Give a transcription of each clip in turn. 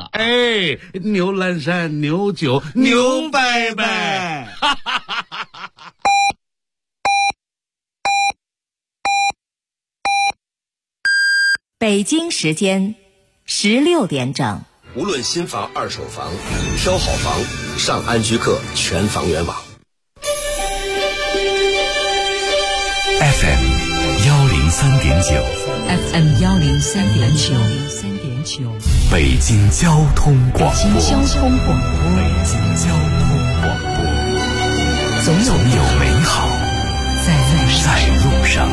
了。 哎，牛栏山、牛酒、牛伯伯。 北京时间16点整。 无论新房、二手房，挑好房，上安居客全房源网。 FM 103.9 FM 103.9 北京交通广播。 北京交通广播，总有美好在路上。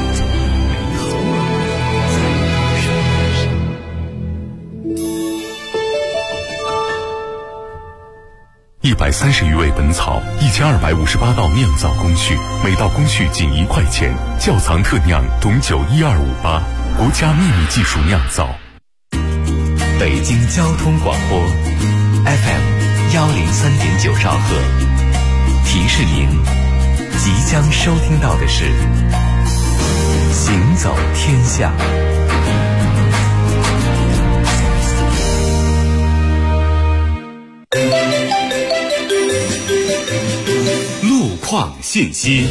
130余味本草，1258道酿造工序，每道工序仅1块钱。窖藏特酿董酒12588，国家秘密技术酿造。 北京交通广播 FM 103.9兆赫，提示您即将收听到的是行走天下。 路况信息。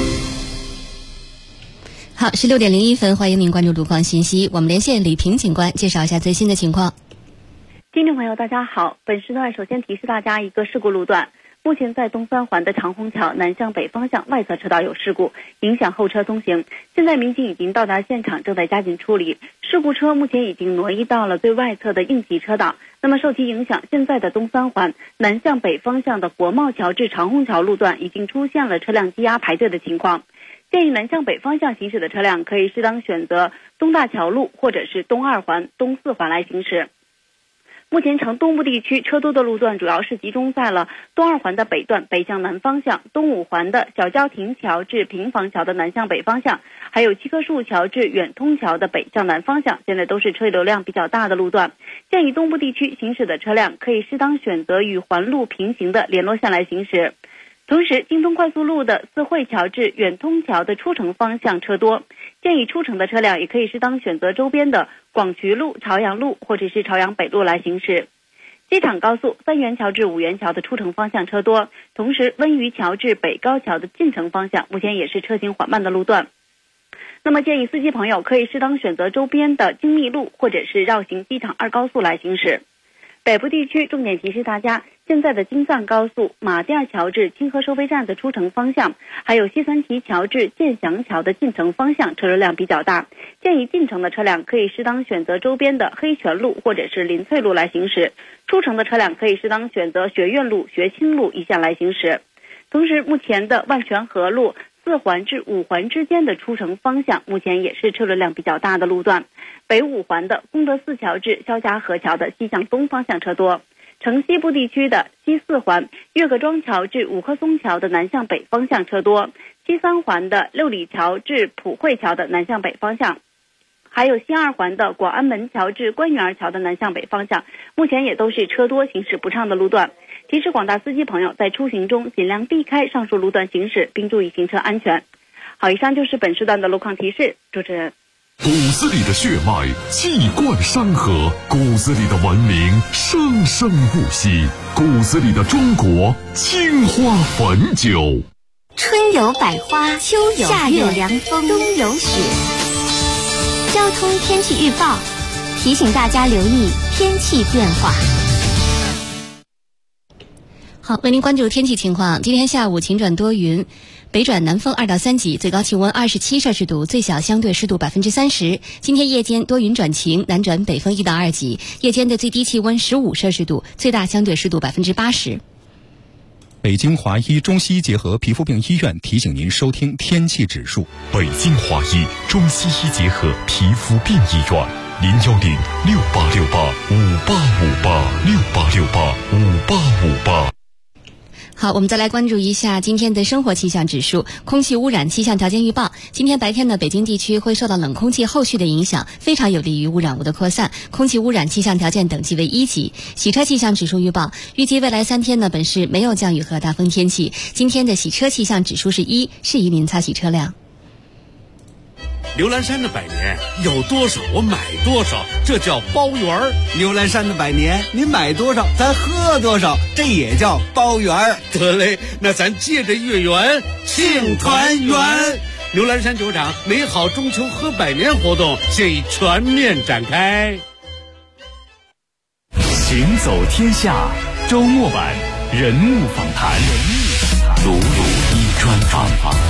好，16点01分，欢迎您关注路况信息。我们连线李平警官，介绍一下最新的情况。 听众朋友大家好，本时段首先提示大家一个事故路段，目前在东三环的长虹桥南向北方向外侧车道有事故，影响后车通行。现在民警已经到达现场，正在加紧处理。事故车目前已经挪移到了最外侧的应急车道。那么受其影响，现在的东三环南向北方向的国贸桥至长虹桥路段已经出现了车辆积压排队的情况。建议南向北方向行驶的车辆可以适当选择东大桥路或者是东二环、东四环来行驶。目前城东部地区车多的路段主要是集中在了东二环的北段北向南方向，东五环的小郊亭桥至平房桥的南向北方向，还有七棵树桥至远通桥的北向南方向，现在都是车流量比较大的路段。建议东部地区行驶的车辆可以适当选择与环路平行的联络线来行驶。同时，京东快速路的四惠桥至远通桥的出城方向车多，建议出城的车辆也可以适当选择周边的广渠路、朝阳路或者是朝阳北路来行驶。机场高速三元桥至五元桥的出城方向车多，同时温榆桥至北高桥的进城方向目前也是车行缓慢的路段。那么建议司机朋友可以适当选择周边的精密路或者是绕行机场2高速来行驶。北部地区重点提示大家，现在的京藏高速马甸桥至清河收费站的出城方向，还有西三旗桥至建祥桥的进城方向车流量比较大，建议进城的车辆可以适当选择周边的黑泉路或者是林翠路来行驶，出城的车辆可以适当选择学院路、学清路一线来行驶。同时，目前的万泉河路4环至5环之间的出城方向目前也是车流量比较大的路段，北5环的功德寺桥至肖家河桥的西向东方向车多，城西部地区的西4环岳各庄桥至五棵松桥的南向北方向车多，西3环的六里桥至普惠桥的南向北方向，还有西2环的广安门桥至官园桥的南向北方向，目前也都是车多行驶不畅的路段。提示广大司机朋友在出行中尽量避开上述路段行驶，并注意行车安全。好，以上就是本时段的路况提示。主持人， 骨子里的血脉气贯山河，骨子里的文明生生不息，骨子里的中国青花汾酒。 春有百花，秋有夏有凉风，冬有雪。交通天气预报提醒大家留意天气变化。 好，为您关注天气情况。今天下午晴转多云，北转南风2到3级，最高气温27摄氏度，最小相对湿度30%。今天夜间多云转晴，南转北风1到2级，夜间的最低气温15摄氏度，最大相对湿度80%。 北京华医中西医结合皮肤病医院提醒您收听天气指数。 北京华医中西医结合皮肤病医院，0106868585858 好，我们再来关注一下今天的生活气象指数。空气污染气象条件预报，今天白天呢，北京地区会受到冷空气后续的影响，非常有利于污染物的扩散，空气污染气象条件等级为1级。洗车气象指数预报，预计未来3天呢，本市没有降雨和大风天气。今天的洗车气象指数是1，适宜您擦洗车辆。 牛栏山的百年有多少我买多少，这叫包圆儿。 牛栏山的百年，你买多少咱喝多少，这也叫包圆儿。 得嘞，那咱借着月圆庆团圆。牛栏山酒厂美好中秋喝百年活动现已全面展开。 行走天下周末版人物访谈，鲁鲁一专访。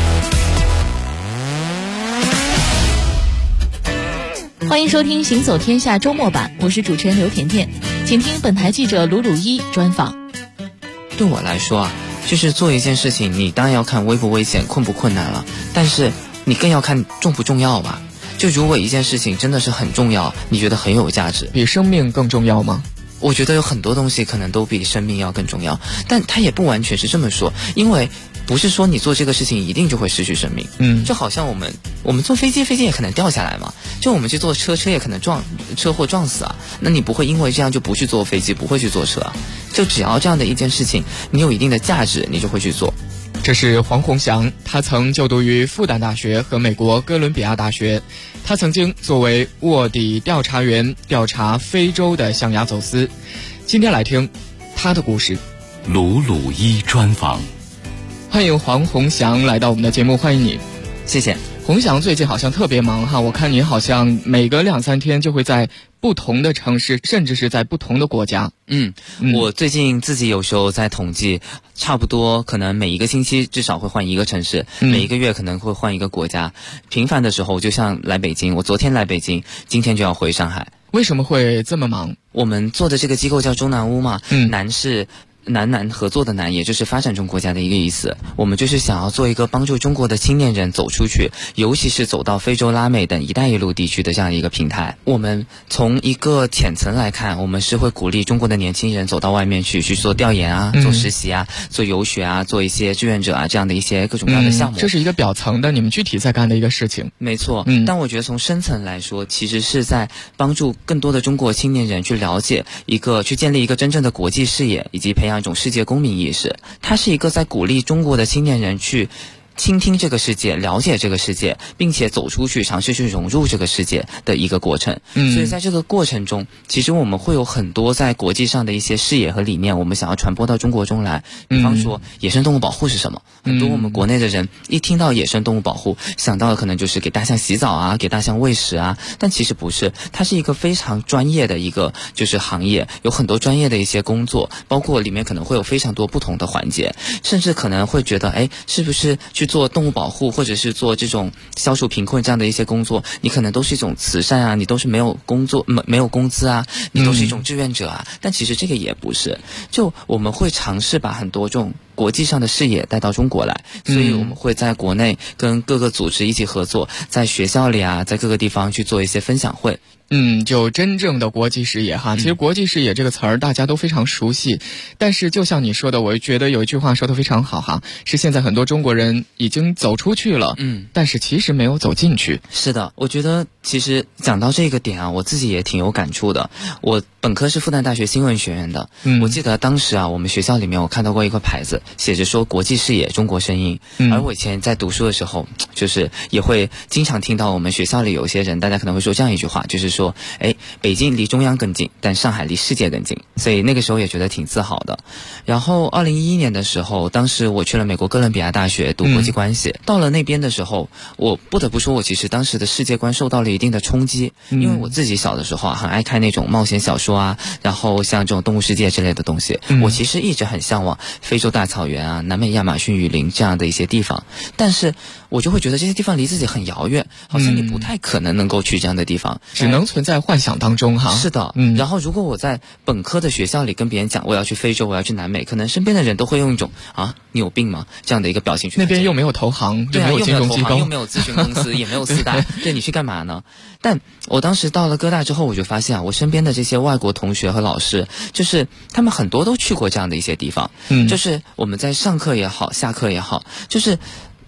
欢迎收听行走天下周末版，我是主持人刘甜甜，请听本台记者鲁鲁一专访。 对我来说啊，就是做一件事情，你当然要看危不危险、困不困难了，但是你更要看重不重要吧。就如果一件事情真的是很重要，你觉得很有价值， 比生命更重要吗？ 我觉得有很多东西可能都比生命要更重要，但它也不完全是这么说，因为不是说你做这个事情一定就会失去生命。就好像我们坐飞机也可能掉下来嘛，就我们去坐车也可能车祸撞死啊，那你不会因为这样就不去坐飞机，不会去坐车啊，就只要这样的一件事情你有一定的价值，你就会去做。 这是黄宏翔，他曾就读于复旦大学和美国哥伦比亚大学，他曾经作为卧底调查员调查非洲的象牙走私。今天来听他的故事。 鲁鲁一专访。 欢迎黄宏翔来到我们的节目，欢迎你。 谢谢。 宏翔最近好像特别忙哈，我看你好像每隔2-3天就会在不同的城市，甚至是在不同的国家。 我最近自己有时候在统计，差不多可能每一个星期至少会换一个城市，每一个月可能会换一个国家。频繁的时候就像来北京，我昨天来北京，今天就要回上海。 为什么会这么忙？ 我们做的这个机构叫中南屋嘛，南是南合作的南，也就是发展中国家的一个意思。我们就是想要做一个帮助中国的青年人走出去，尤其是走到非洲、拉美等一带一路地区的这样一个平台。我们从一个浅层来看，我们是会鼓励中国的年轻人走到外面去做调研啊，做实习啊，做游学啊，做一些志愿者啊，这样的一些各种各样的项目。 这是一个表层的，你们具体在干的一个事情。 没错。但我觉得从深层来说，其实是在帮助更多的中国青年人去了解去建立一个真正的国际视野，以及培养一种世界公民意识。它是一个在鼓励中国的青年人去倾听这个世界，了解这个世界，并且走出去尝试去融入这个世界的一个过程。所以在这个过程中，其实我们会有很多在国际上的一些视野和理念，我们想要传播到中国中来。比方说野生动物保护是什么，很多我们国内的人一听到野生动物保护想到的可能就是给大象洗澡啊，给大象喂食啊，但其实不是，它是一个非常专业的一个就是行业，有很多专业的一些工作，包括里面可能会有非常多不同的环节，甚至可能会觉得是不是去做动物保护或者是做这种消除贫困这样的一些工作，你可能都是一种慈善啊，你都是没有工资啊，你都是一种志愿者啊，但其实这个也不是。就我们会尝试把很多这种国际上的视野带到中国来，所以我们会在国内跟各个组织一起合作，在学校里啊，在各个地方去做一些分享会。 就真正的国际视野哈。其实国际视野这个词儿大家都非常熟悉，但是就像你说的，我觉得有一句话说得非常好哈，是现在很多中国人已经走出去了，但是其实没有走进去。 是的，我觉得其实讲到这个点啊，我自己也挺有感触的。我本科是复旦大学新闻学院的，我记得当时啊，我们学校里面我看到过一个牌子，写着说国际视野，中国声音。而我以前在读书的时候，就是也会经常听到我们学校里有些人，大家可能会说这样一句话，就是说北京离中央更近，但上海离世界更近。所以那个时候也觉得挺自豪的。然后2011年的时候，当时我去了美国哥伦比亚大学读国际关系，到了那边的时候，我不得不说，我其实当时的世界观受到了一定的冲击，因为我自己小的时候很爱看那种冒险小说啊，然后像这种动物世界之类的东西，我其实一直很向往非洲大草原啊、南美亚马逊雨林这样的一些地方，但是我就会觉得这些地方离自己很遥远，好像你不太可能能够去这样的地方， 只能存在幻想当中哈。 是的，然后如果我在本科的学校里跟别人讲我要去非洲，我要去南美，可能身边的人都会用一种你有病吗这样的一个表情去。 那边又没有投行， 对啊， 又没有金融机构， 又没有咨询公司，也没有四大，对，你去干嘛呢？但我当时到了哥大之后，我就发现我身边的这些外国同学和老师，就是他们很多都去过这样的一些地方，就是我们在上课也好，下课也好，就是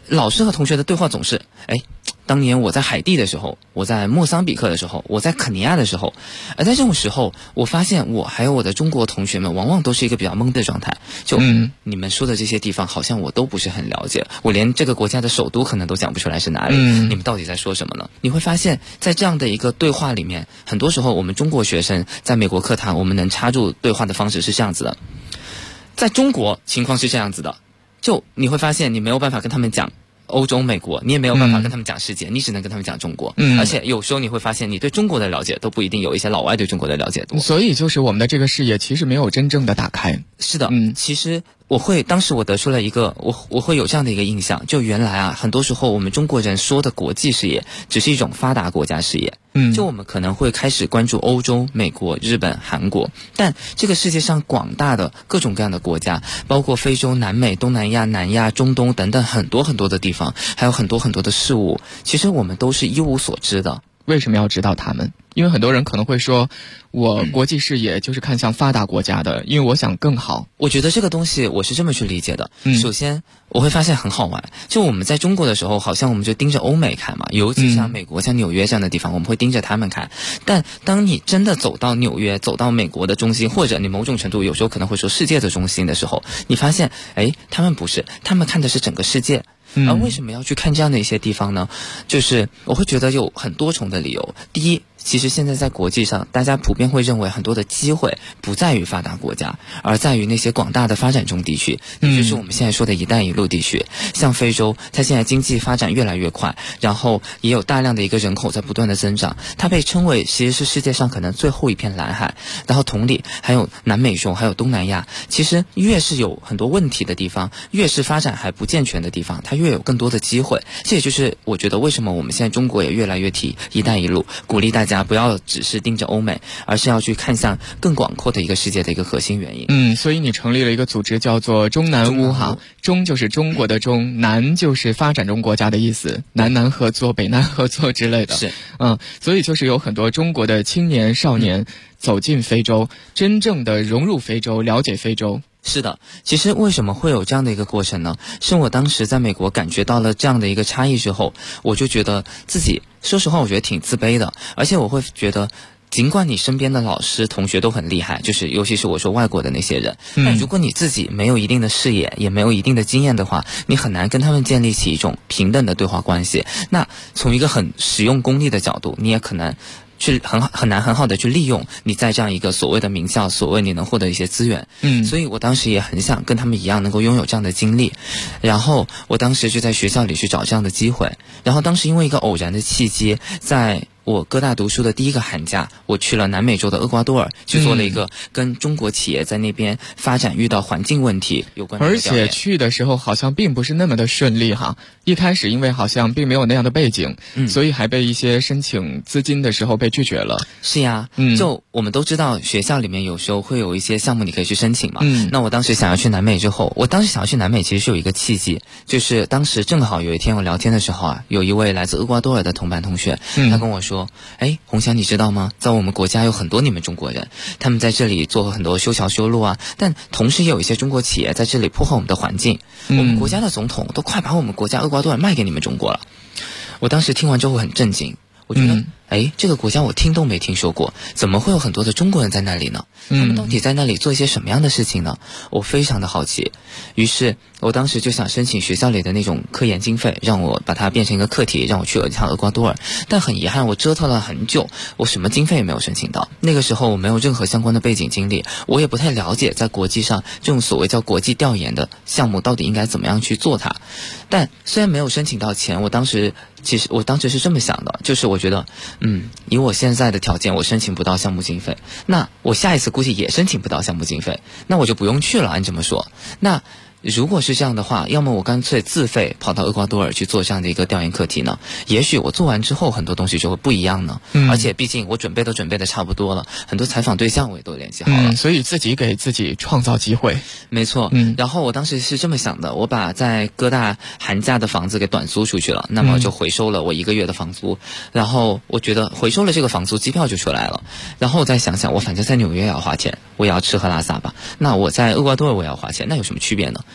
老师和同学的对话总是，当年我在海地的时候，我在莫桑比克的时候，我在肯尼亚的时候，而在这种时候，我发现我还有我的中国同学们，往往都是一个比较懵的状态。就你们说的这些地方，好像我都不是很了解，我连这个国家的首都可能都讲不出来是哪里。你们到底在说什么呢？你会发现在这样的一个对话里面，很多时候我们中国学生在美国课堂，我们能插入对话的方式是这样子的。在中国情况是这样子的，就你会发现你没有办法跟他们讲欧洲、美国，你也没有办法跟他们讲世界，你只能跟他们讲中国。而且有时候你会发现，你对中国的了解都不一定有一些老外对中国的了解多。 所以就是我们的这个视野其实没有真正的打开。 是的，其实当时我得出了一个，我会有这样的一个印象，就原来啊，很多时候我们中国人说的国际视野，只是一种发达国家视野。就我们可能会开始关注欧洲、美国、日本、韩国，但这个世界上广大的各种各样的国家，包括非洲、南美、东南亚、南亚、中东等等很多很多的地方，还有很多很多的事物，其实我们都是一无所知的。 为什么要知道他们？因为很多人可能会说，我国际视野就是看向发达国家的，因为我想更好。 我觉得这个东西我是这么去理解的。首先我会发现很好玩，就我们在中国的时候，好像我们就盯着欧美看嘛，尤其像美国、像纽约这样的地方，我们会盯着他们看。但当你真的走到纽约、走到美国的中心，或者你某种程度有时候可能会说世界的中心的时候，你发现，他们不是，他们看的是整个世界。而为什么要去看这样的一些地方呢？就是我会觉得有很多重的理由。第一，其实现在在国际上，大家普遍会认为很多的机会不在于发达国家，而在于那些广大的发展中地区，也就是我们现在说的一带一路地区。像非洲，它现在经济发展越来越快，然后也有大量的一个人口在不断的增长，它被称为其实是世界上可能最后一片蓝海。然后同理，还有南美洲，还有东南亚，其实越是有很多问题的地方，越是发展还不健全的地方，它越有更多的机会。这也就是我觉得为什么我们现在中国也越来越提一带一路，鼓励大家不要只是盯着欧美，而是要去看向更广阔的一个世界的一个核心原因。 所以你成立了一个组织叫做中南乌哈，中就是中国的中，南就是发展中国家的意思，南南合作、北南合作之类的。 是， 所以就是有很多中国的青年少年走进非洲，真正的融入非洲，了解非洲。 是的，其实为什么会有这样的一个过程呢？是我当时在美国感觉到了这样的一个差异之后，我就觉得自己，说实话，我觉得挺自卑的，而且我会觉得，尽管你身边的老师、同学都很厉害，就是尤其是我说外国的那些人，但如果你自己没有一定的视野，也没有一定的经验的话，你很难跟他们建立起一种平等的对话关系。那从一个很实用功利的角度，你也可能去很难很好的去利用你在这样一个所谓的名校，所谓你能获得一些资源。所以我当时也很想跟他们一样能够拥有这样的经历，然后我当时就在学校里去找这样的机会。然后当时因为一个偶然的契机，在我哥大读书的第一个寒假，我去了南美洲的厄瓜多尔，去做了一个跟中国企业在那边发展遇到环境问题有关的调研。 而且去的时候好像并不是那么的顺利哈，一开始因为好像并没有那样的背景，所以还被一些申请资金的时候被拒绝了。 是呀，就我们都知道学校里面有时候会有一些项目你可以去申请嘛。那我当时想要去南美之后，我当时想要去南美其实是有一个契机，就是当时正好有一天我聊天的时候啊，有一位来自厄瓜多尔的同班同学，他跟我说，红翔你知道吗，在我们国家有很多你们中国人，他们在这里做很多修桥修路啊，但同时也有一些中国企业在这里破坏我们的环境，我们国家的总统都快把我们国家厄瓜多尔卖给你们中国了。我当时听完之后很震惊，我觉得这个国家我听都没听说过，怎么会有很多的中国人在那里呢？他们到底在那里做一些什么样的事情呢？我非常的好奇，于是我当时就想申请学校里的那种科研经费，让我把它变成一个课题，让我去一趟厄瓜多尔。但很遗憾，我折腾了很久，我什么经费也没有申请到。那个时候我没有任何相关的背景经历，我也不太了解在国际上这种所谓叫国际调研的项目到底应该怎么样去做它。但虽然没有申请到钱，我当时是这么想的，就是我觉得以我现在的条件，我申请不到项目经费，那我下一次估计也申请不到项目经费，那我就不用去了，按这么说。那如果是这样的话，要么我干脆自费跑到厄瓜多尔去做这样的一个调研课题呢？也许我做完之后很多东西就会不一样呢。而且毕竟我准备的差不多了，很多采访对象我也都联系好了。 所以自己给自己创造机会。 没错。然后我当时是这么想的，我把在哥大寒假的房子给短租出去了，那么就回收了我1个月的房租。然后我觉得回收了这个房租，机票就出来了。然后我再想想，我反正在纽约也要花钱，我也要吃喝拉撒吧。那我在厄瓜多尔我也要花钱，那有什么区别呢？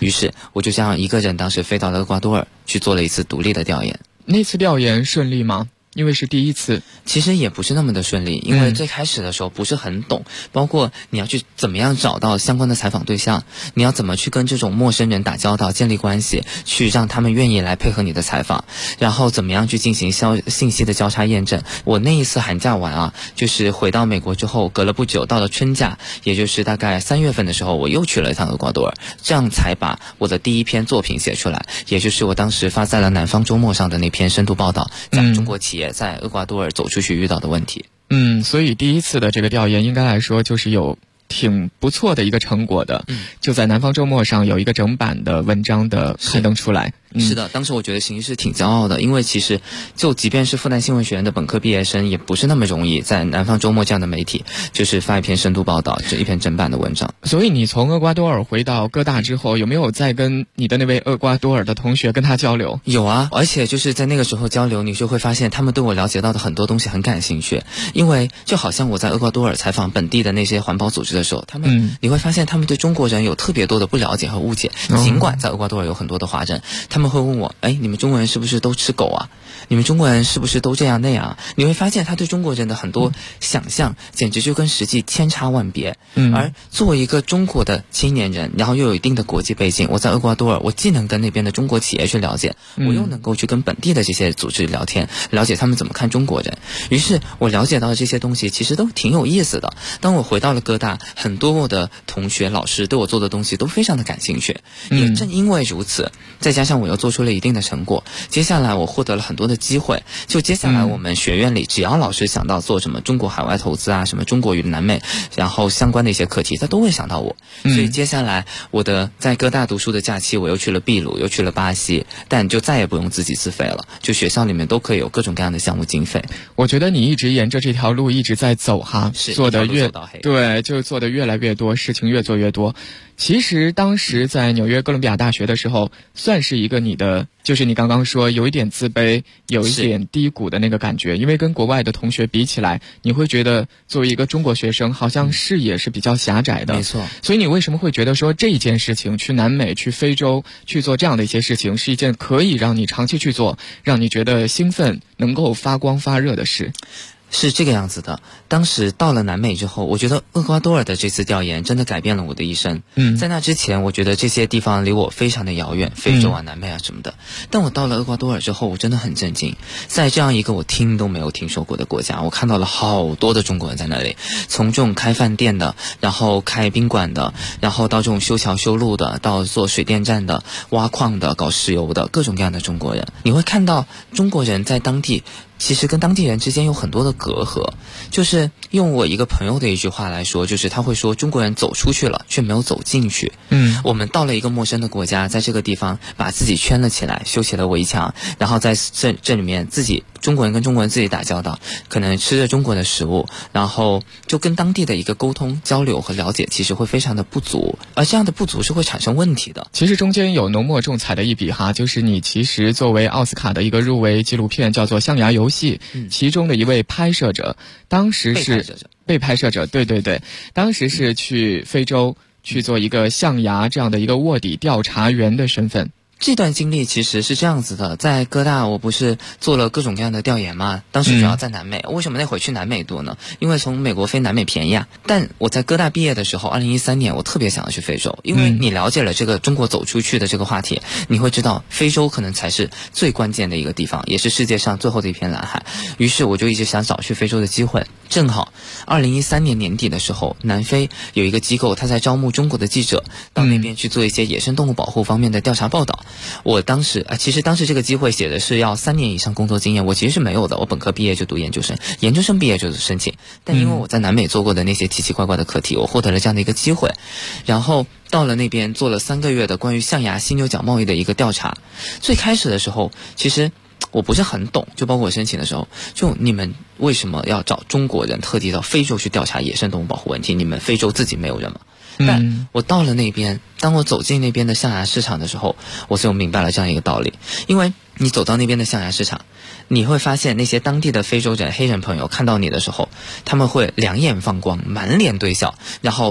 于是我就这样一个人当时飞到了厄瓜多尔去做了一次独立的调研。 那次调研顺利吗？因为是第一次， 其实也不是那么的顺利，因为最开始的时候不是很懂，包括你要去怎么样找到相关的采访对象，你要怎么去跟这种陌生人打交道建立关系，去让他们愿意来配合你的采访，然后怎么样去进行信息的交叉验证。我那一次寒假完啊，就是回到美国之后隔了不久，到了春假，也就是大概3月份的时候，我又去了一趟厄瓜多尔，这样才把我的第一篇作品写出来，也就是我当时发在了南方周末上的那篇深度报道，讲中国企业在厄瓜多尔走出去遇到的问题。 所以第一次的这个调研应该来说就是有挺不错的一个成果的，就在南方周末上有一个整版的文章的刊登出来。 是的，当时我觉得其实是挺骄傲的，因为其实就即便是复旦新闻学院的本科毕业生，也不是那么容易在南方周末这样的媒体就是发一篇深度报道，这一篇整版的文章。 所以你从厄瓜多尔回到哥大之后，有没有再跟你的那位厄瓜多尔的同学跟他交流？ 有啊，而且就是在那个时候交流，你就会发现他们对我了解到的很多东西很感兴趣，因为就好像我在厄瓜多尔采访本地的那些环保组织的时候，你会发现他们对中国人有特别多的不了解和误解，尽管在厄瓜多尔有很多的华人，他们会问我，你们中国人是不是都吃狗啊？你们中国人是不是都这样那样啊？你会发现他对中国人的很多想象简直就跟实际千差万别。而作为一个中国的青年人，然后又有一定的国际背景，我在厄瓜多尔，我既能跟那边的中国企业去了解，我又能够去跟本地的这些组织聊天，了解他们怎么看中国人。于是我了解到的这些东西其实都挺有意思的。当我回到了哥大，很多我的同学老师对我做的东西都非常的感兴趣，也正因为如此，再加上我又做出了一定的成果，接下来我获得了很多的机会。就接下来我们学院里只要老师想到做什么中国海外投资啊，什么中国与南美，然后相关的一些课题，他都会想到我。所以接下来我的在哥大读书的假期，我又去了秘鲁，又去了巴西，但就再也不用自己自费了，就学校里面都可以有各种各样的项目经费。 我觉得你一直沿着这条路一直在走哈，做的就做的越来越多，事情越做越多。其实当时在纽约哥伦比亚大学的时候，算是一个你的，就是你刚刚说有一点自卑，有一点低谷的那个感觉，因为跟国外的同学比起来，你会觉得作为一个中国学生，好像视野是比较狭窄的。 没错。 所以你为什么会觉得说这一件事情，去南美、去非洲去做这样的一些事情，是一件可以让你长期去做，让你觉得兴奋、能够发光发热的事？ 是这个样子的，当时到了南美之后，我觉得厄瓜多尔的这次调研真的改变了我的一生。在那之前，我觉得这些地方离我非常的遥远，非洲啊、南美啊什么的。但我到了厄瓜多尔之后，我真的很震惊，在这样一个我听都没有听说过的国家，我看到了好多的中国人在那里，从这种开饭店的，然后开宾馆的，然后到这种修桥修路的，到做水电站的，挖矿的，搞石油的，各种各样的中国人。你会看到中国人在当地其实跟当地人之间有很多的隔阂，就是用我一个朋友的一句话来说，就是他会说中国人走出去了却没有走进去。我们到了一个陌生的国家，在这个地方把自己圈了起来，修起了围墙，然后在这里面自己中国人跟中国人自己打交道，可能吃着中国的食物，然后就跟当地的一个沟通交流和了解其实会非常的不足，而这样的不足是会产生问题的。 其实中间有浓墨重彩的一笔哈，就是你其实作为奥斯卡的一个入围纪录片叫做《象牙游戏》，其中的一位拍摄者，当时是被拍摄者，对，当时是去非洲去做一个象牙这样的一个卧底调查员的身份。 这段经历其实是这样子的，在哥大我不是做了各种各样的调研嘛，当时主要在南美。为什么那会儿去南美多呢？因为从美国飞南美便宜啊。但我在哥大毕业的时候，2013年我特别想要去非洲，因为你了解了这个中国走出去的这个话题，你会知道非洲可能才是最关键的一个地方，也是世界上最后的一片蓝海。于是我就一直想找去非洲的机会。正好2013年年底的时候，南非有一个机构，他在招募中国的记者到那边去做一些野生动物保护方面的调查报道。我当时其实当时这个机会写的是要3年以上工作经验，我其实是没有的，我本科毕业就读研究生，研究生毕业就申请。但因为我在南美做过的那些奇奇怪怪的课题，我获得了这样的一个机会，然后到了那边做了3个月的关于象牙犀牛角贸易的一个调查。最开始的时候其实我不是很懂，就包括我申请的时候，就你们为什么要找中国人特地到非洲去调查野生动物保护问题？你们非洲自己没有人吗？但我到了那边，当我走进那边的象牙市场的时候，我就明白了这样一个道理。因为你走到那边的象牙市场，你会发现那些当地的非洲人、黑人朋友看到你的时候，他们会两眼放光，满脸堆笑，然后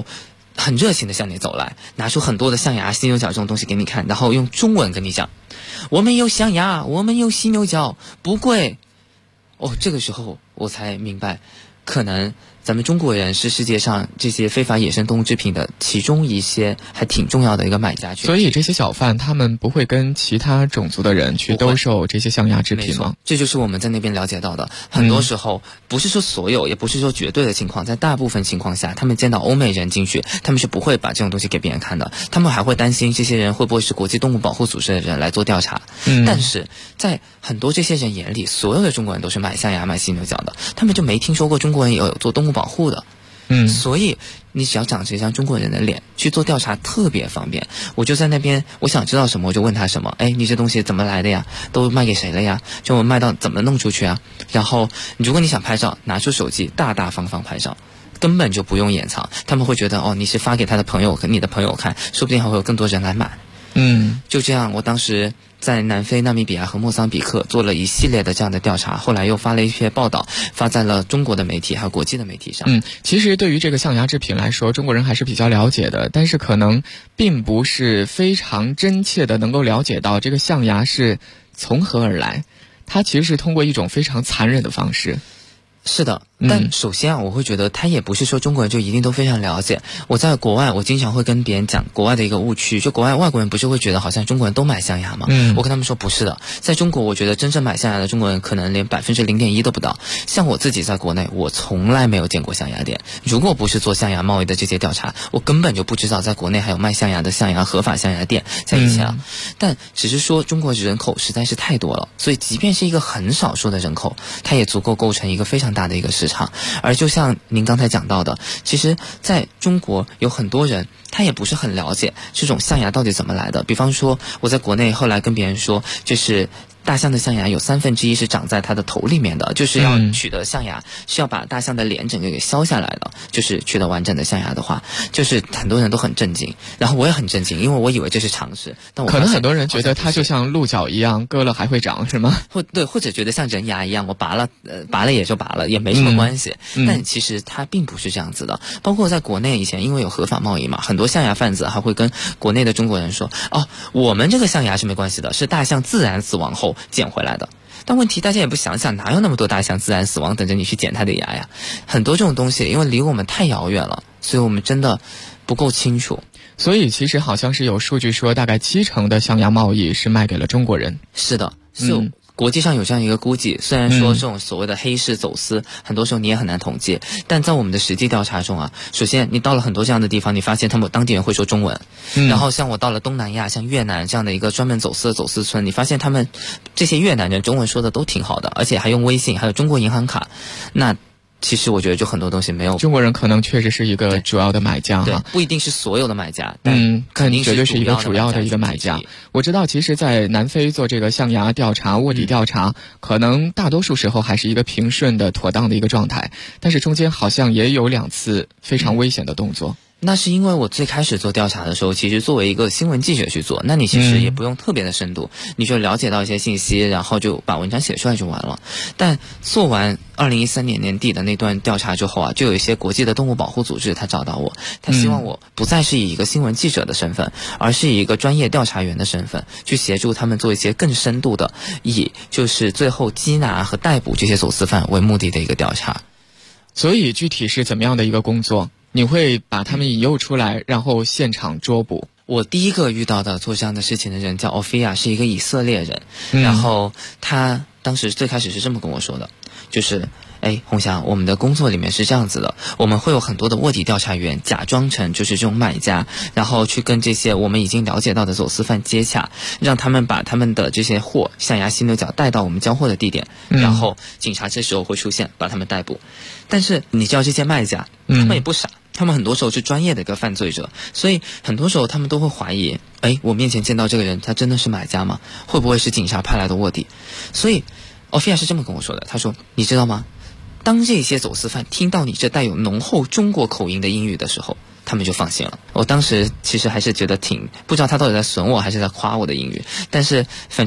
很热情的向你走来，拿出很多的象牙、犀牛角这种东西给你看，然后用中文跟你讲，我们有象牙，我们有犀牛角，不贵。这个时候我才明白，可能咱们中国人是世界上这些非法野生动物制品的其中一些还挺重要的一个买家群体。 所以这些小贩他们不会跟其他种族的人去兜售这些象牙制品吗？ 这就是我们在那边了解到的。很多时候不是说所有，也不是说绝对的情况，在大部分情况下，他们见到欧美人进去，他们是不会把这种东西给别人看的，他们还会担心这些人会不会是国际动物保护组织的人来做调查。但是在很多这些人眼里，所有的中国人都是买象牙、买犀牛角的，他们就没听说过中国人也有做动物保护的。所以你只要长着一张中国人的脸去做调查特别方便。我就在那边，我想知道什么我就问他什么。你这东西怎么来的呀？都卖给谁了呀？就卖到怎么弄出去啊？然后如果你想拍照，拿出手机大大方方拍照，根本就不用掩藏。他们会觉得你是发给他的朋友和你的朋友看，说不定还会有更多人来买。就这样，我当时在南非、纳米比亚和莫桑比克做了一系列的这样的调查，后来又发了一篇报道，发在了中国的媒体还有国际的媒体上。 其实对于这个象牙制品来说，中国人还是比较了解的，但是可能并不是非常真切的能够了解到这个象牙是从何而来，它其实是通过一种非常残忍的方式。 是的，但首先我会觉得他也不是说中国人就一定都非常了解。我在国外，我经常会跟别人讲国外的一个误区，就国外外国人不是会觉得好像中国人都买象牙吗？我跟他们说不是的，在中国我觉得真正买象牙的中国人可能连0.1%都不到。像我自己在国内，我从来没有见过象牙店。如果不是做象牙贸易的这些调查，我根本就不知道在国内还有卖象牙的象牙合法象牙店在以前但只是说中国人口实在是太多了，所以即便是一个很少数的人口，它也足够构成一个非常大的一个市场。而就像您刚才讲到的，其实在中国有很多人他也不是很了解这种象牙到底怎么来的。比方说我在国内后来跟别人说，就是大象的象牙有1/3是长在它的头里面的，就是要取得象牙是要把大象的脸整个给削下来的，就是取得完整的象牙的话，就是很多人都很震惊，然后我也很震惊，因为我以为这是常识，但我可能很多人觉得它就像鹿角一样，割了还会长，是吗？ 或者觉得像人牙一样，我拔了也就拔了，也没什么关系。但其实它并不是这样子的。包括在国内以前因为有合法贸易嘛，很多象牙贩子还会跟国内的中国人说，我们这个象牙是没关系的，是大象自然死亡后捡回来的。但问题大家也不想想，哪有那么多大象自然死亡等着你去捡它的牙呀？很多这种东西因为离我们太遥远了，所以我们真的不够清楚。 所以其实好像是有数据说，大概70%的象牙贸易是卖给了中国人。 是的，国际上有这样一个估计，虽然说这种所谓的黑市走私很多时候你也很难统计，但在我们的实际调查中首先你到了很多这样的地方，你发现他们当地人会说中文，然后像我到了东南亚，像越南这样的一个专门走私的走私村，你发现他们这些越南人中文说的都挺好的，而且还用微信，还有中国银行卡。那其实我觉得就很多东西没有， 中国人可能确实是一个主要的买家对，不一定是所有的买家，但肯定绝对是一个主要的一个买家。我知道其实在南非做这个象牙调查、卧底调查，可能大多数时候还是一个平顺的妥当的一个状态，但是中间好像也有2次非常危险的动作。 那是因为我最开始做调查的时候，其实作为一个新闻记者去做，那你其实也不用特别的深度，你就了解到一些信息，然后就把文章写出来就完了。但做完2013年年底的那段调查之后就有一些国际的动物保护组织他找到我，他希望我不再是以一个新闻记者的身份，而是以一个专业调查员的身份去协助他们做一些更深度的，以就是最后缉拿和逮捕这些走私犯为目的的一个调查。 所以具体是怎么样的一个工作？你会把他们引诱出来，然后现场捉捕？ 我第一个遇到的做这样的事情的人叫 Ophia， 是一个以色列人，然后他当时最开始是这么跟我说的，就是洪翔，我们的工作里面是这样子的，我们会有很多的卧底调查员假装成就是这种买家，然后去跟这些我们已经了解到的走私犯接洽，让他们把他们的这些货象牙、犀牛角带到我们交货的地点，然后警察这时候会出现把他们逮捕。但是你知道这些卖家他们也不傻，他们很多时候是专业的一个犯罪者，所以很多时候他们都会怀疑，我面前见到这个人他真的是买家吗？会不会是警察派来的卧底？所以Ophia是这么跟我说的，他说你知道吗，当这些走私犯听到你这带有浓厚中国口音的英语的时候，他们就放心了。我当时其实还是觉得不知道他到底在损我还是在夸我的英语，但是反正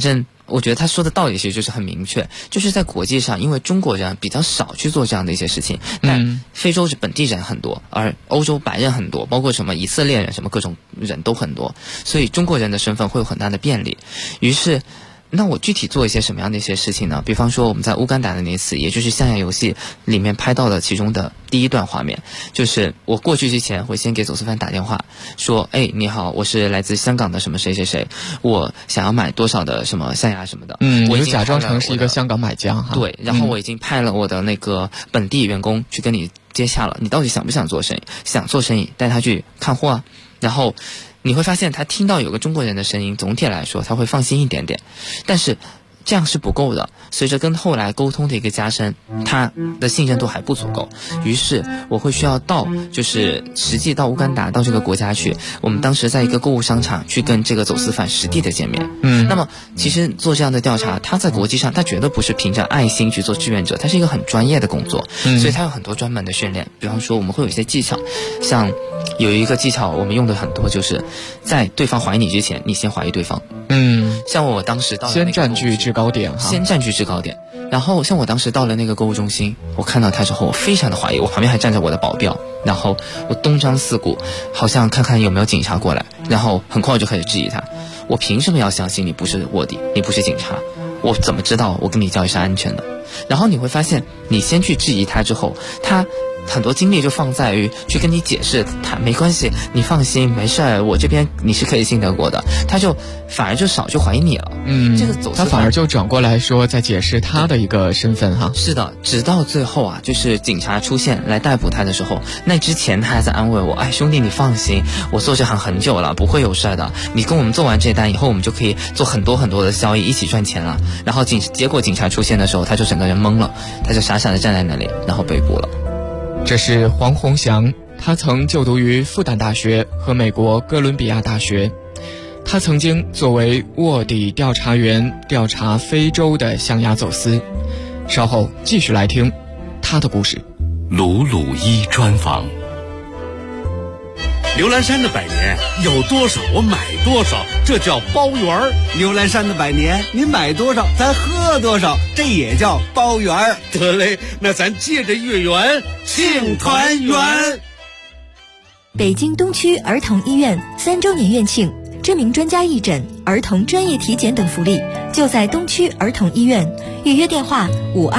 我觉得他说的道理其实就是很明确，就是在国际上，因为中国人比较少去做这样的一些事情，但非洲是本地人很多，而欧洲白人很多，包括什么以色列人，什么各种人都很多，所以中国人的身份会有很大的便利。于是那我具体做一些什么样的一些事情呢？比方说我们在乌干达的那次，也就是象牙游戏里面拍到的其中的第一段画面，就是我过去之前会先给走私犯打电话说，哎，你好，我是来自香港的什么谁谁谁，我想要买多少的什么象牙什么的。我就假装成是一个香港买家哈。 对，然后我已经派了我的那个本地员工去跟你接洽了，你到底想不想做生意？想做生意，带他去看货啊。然后你会发现他听到有个中国人的声音，总体来说他会放心一点点，但是这样是不够的。随着跟后来沟通的一个加深，他的信任度还不足够，于是我会需要就是实际到乌干达，到这个国家去，我们当时在一个购物商场去跟这个走私犯实地的见面。那么其实做这样的调查，他在国际上他绝对不是凭着爱心去做志愿者，他是一个很专业的工作，所以他有很多专门的训练。比方说我们会有一些技巧，像有一个技巧我们用的很多，就是在对方怀疑你之前，你先怀疑对方。像我当时到了先占据制高点哈， 先占据制高点。然后像我当时到了那个购物中心，我看到他之后，我非常的怀疑，我旁边还站着我的保镖，然后我东张四顾，好像看看有没有警察过来，然后很快我就开始质疑他，我凭什么要相信你不是卧底，你不是警察？我怎么知道我跟你交易是安全的？然后你会发现，你先去质疑他之后，他很多精力就放在于去跟你解释，他没关系，你放心，没事儿，我这边你是可以信得过的，他就反而就少去怀疑你了。这个走私他反而就转过来说在解释他的一个身份哈。 是的，直到最后啊，就是警察出现来逮捕他的时候，那之前他还在安慰我，哎，兄弟你放心，我做这行很久了，不会有事的，你跟我们做完这单以后，我们就可以做很多很多的交易，一起赚钱了。然后结果警察出现的时候，他就整个人懵了，他就傻傻的站在那里，然后被捕了。 这是黄宏翔，他曾就读于复旦大学和美国哥伦比亚大学。他曾经作为卧底调查员调查非洲的象牙走私。稍后继续来听他的故事。 鲁鲁一专访。 牛栏山的百年有多少我买多少，这叫包圆儿。 牛栏山的百年您买多少咱喝多少，这也叫包圆儿。 得嘞，那咱借着月圆庆团圆。 北京东区儿童医院3周年院庆，知名专家义诊、儿童专业体检等福利，就在东区儿童医院。预约电话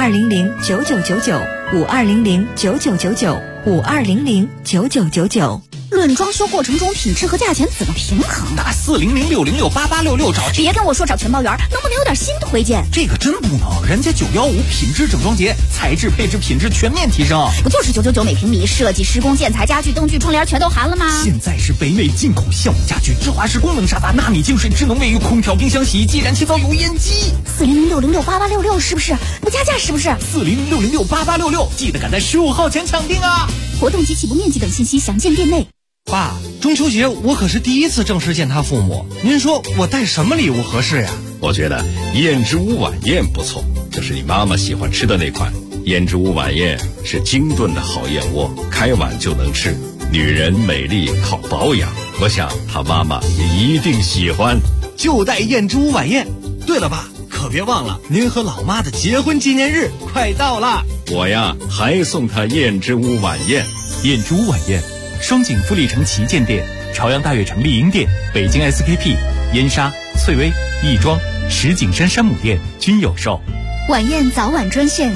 52009999，52009999，52009999。论装修过程中品质和价钱怎么平衡？ 打4006068866找。 别跟我说找全包圆，能不能有点新推荐？ 这个真不能，人家915品质整装节，材质配置品质全面提升。 不就是999每平米，设计施工建材家具灯具窗帘全都含了吗？ 现在是北美进口项目家具，智华式功能沙发，纳米净水，智能卫浴，空调，冰箱，洗衣机，燃气灶，油烟机。 4006068866是不是？不加价是不是 ？4006068866，记得赶在15号前抢定啊！ 活动及起步面积等信息详见店内。 爸，中秋节我可是第一次正式见他父母，您说我带什么礼物合适呀？ 我觉得燕之屋晚宴不错，这是你妈妈喜欢吃的那款。燕之屋晚宴是精炖的好燕窝，开碗就能吃。女人美丽靠保养，我想她妈妈也一定喜欢。 就带燕之屋晚宴。对了，爸，可别忘了您和老妈的结婚纪念日快到了。 我呀，还送她燕之屋晚宴。 燕之屋晚宴，双井富力城旗舰店、朝阳大悦城丽婴店、北京 SKP、燕莎、翠微、亦庄、石景山山姆店均有售。 晚宴早晚专线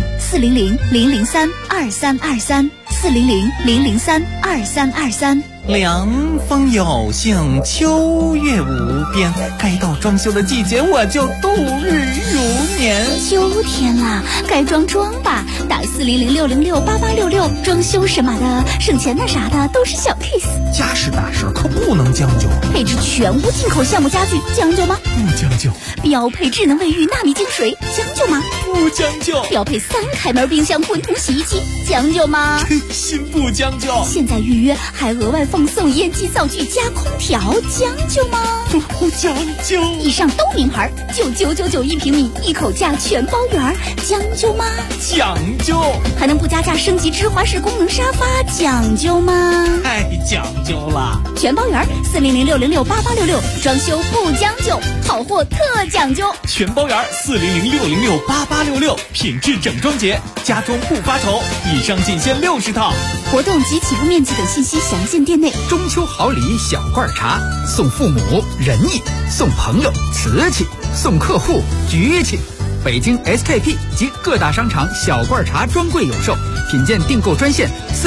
400-003-2323，400-003-2323。 凉风有幸，秋月无边，该到装修的季节，我就度日如年。 秋天啦，该装吧，打400668866，装修什么的，省钱的啥的都是小 case。 家事大事可不能将就， 配置全屋进口项目家具，将就吗？ 不将就。 标配智能卫浴纳米净水，将就吗？ 不将就。 标配3开门冰箱滚筒洗衣机，将就吗？ 真心不将就。 现在预约还额外放送烟机灶具加空调，将就吗？ 不将就。 以上都名牌，99991平米，一口价全包圆，将就吗？ 讲究。 还能不加价升级芝华士功能沙发，讲究吗？ 太讲究了。 全包圆，400-606-8866，装修不将就，好货特讲究。 全包圆，400-606-8866，品质整装节，家装不发愁，以上仅限60套。 活动及起步面积等信息详见店内。 中秋好礼小罐茶，送父母仁义，送朋友瓷器，送客户局气。北京 SKP 及各大商场小罐茶专柜有售，品鉴订购专线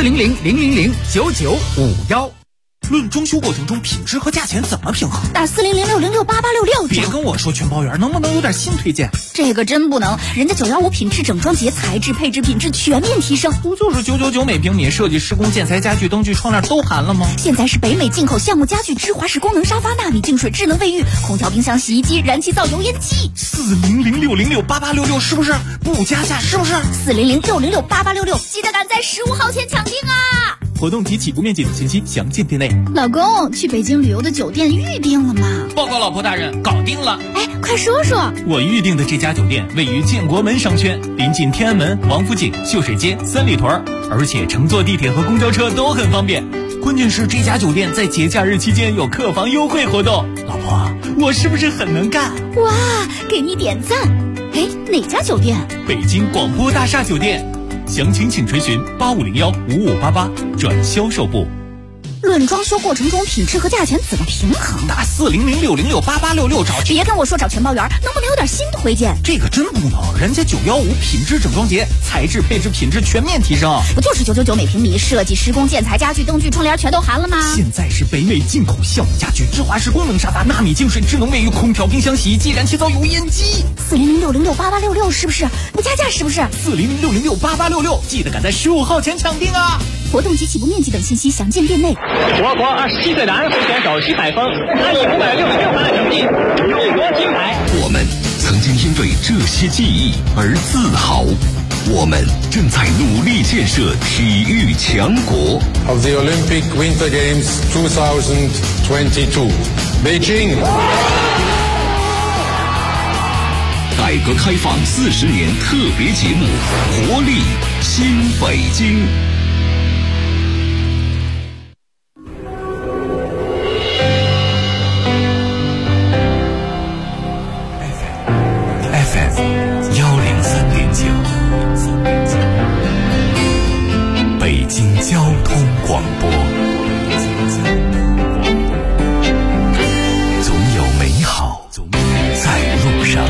400-000-9951。 论装修过程中品质和价钱怎么平衡？ 打400-606-8866。 别跟我说全包圆，能不能有点新推荐？ 这个真不能，人家915品质整装节，材质配置品质全面提升。 不就是999每平米，设计施工建材家具灯具窗帘都含了吗？ 现在是北美进口项目家具芝华士功能沙发，纳米净水智能卫浴，空调冰箱洗衣机，燃气灶油烟机。 400-606-8866是不是？不加价是不是 ？400-606-8866，记得赶在15号前抢订啊！ 活动及起步面积等信息详见店内。 老公，去北京旅游的酒店预定了吗？ 报告老婆大人，搞定了。 哎，快说说。 我预定的这家酒店位于建国门商圈，临近天安门、王府井、秀水街、三里屯，而且乘坐地铁和公交车都很方便。关键是这家酒店在节假日期间有客房优惠活动。老婆，我是不是很能干？ 哇，给你点赞。哎，哪家酒店？ 北京广播大厦酒店。详情请垂询8501-5588转销售部。 论装修过程中品质和价钱怎么平衡？ 打400-606-8866找。 别跟我说找全包圆，能不能有点新推荐？ 这个真不能，人家915品质整装节，材质配置品质全面提升。 不就是999每平米，设计施工建材家具灯具窗帘全都含了吗？ 现在是北美进口项目家具，芝华士功能沙发，纳米净水智能卫浴，空调冰箱洗衣机，燃气灶油烟机。 400-606-8866是不是？不加价是不是 ？400-606-8866，记得赶在15号前抢订啊！ 活动及起步面积等信息详见店内。 我国27岁男候选手徐海峰，他以566分的成绩勇夺金牌。 我们曾经因为这些记忆而自豪，我们正在努力建设体育强国。 Of the Olympic Winter Games 2022, Beijing。 改革开放40年特别节目，活力新北京。 北京交通广播，总有美好在路上。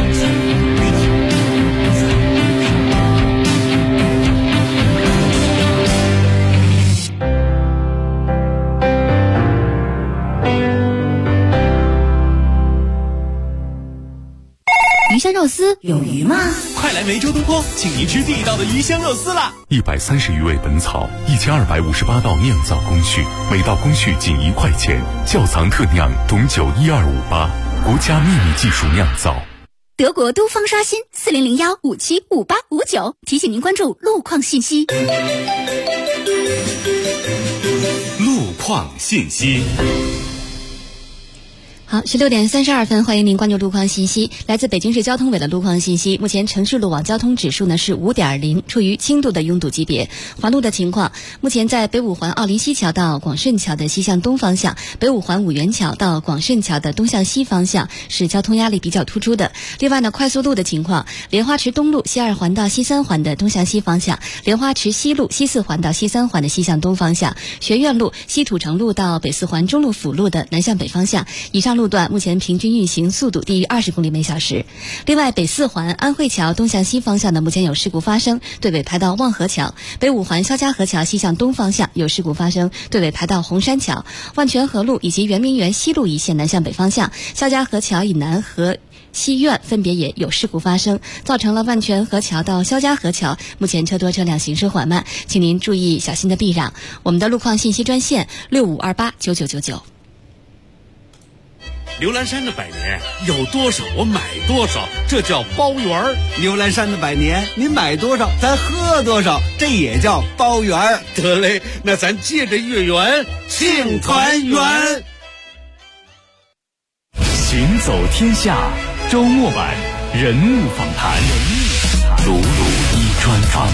鱼香肉丝有鱼吗？ 快来梅州东坡，请您吃地道的鱼香肉丝啦 ！130余味本草，1258道酿造工序，每道工序仅1块钱，窖藏特酿，董酒12588，国家秘密技术酿造。 德国都方刷新400-575859，提醒您关注路况信息。 路况信息。 好，16点32分，欢迎您关注路况信息。来自北京市交通委的路况信息，目前城市路网交通指数呢是5.0，处于轻度的拥堵级别。环路的情况，目前在北五环奥林西桥到广顺桥的西向东方向，北五环五元桥到广顺桥的东向西方向是交通压力比较突出的。另外呢，快速路的情况，莲花池东路西2环到西3环的东向西方向，莲花池西路西4环到西3环的西向东方向，学院路西土城路到北4环中路辅路的南向北方向。以上路段目前平均运行速度低于20公里每小时。另外，北4环安慧桥东向西方向呢，目前有事故发生，对尾排到望河桥；北5环肖家河桥西向东方向有事故发生，对尾排到红山桥；万泉河路以及圆明园西路一线南向北方向，肖家河桥以南和西苑分别也有事故发生，造成了万泉河桥到肖家河桥目前车多车辆行驶缓慢，请您注意小心的避让。我们的路况信息专线65289999。 牛栏山的百年有多少我买多少，这叫包圆儿。 牛栏山的百年，您买多少咱喝多少，这也叫包圆儿。 得嘞，那咱借着月圆庆团圆。 行走天下周末版人物访谈，鲁鲁一专访。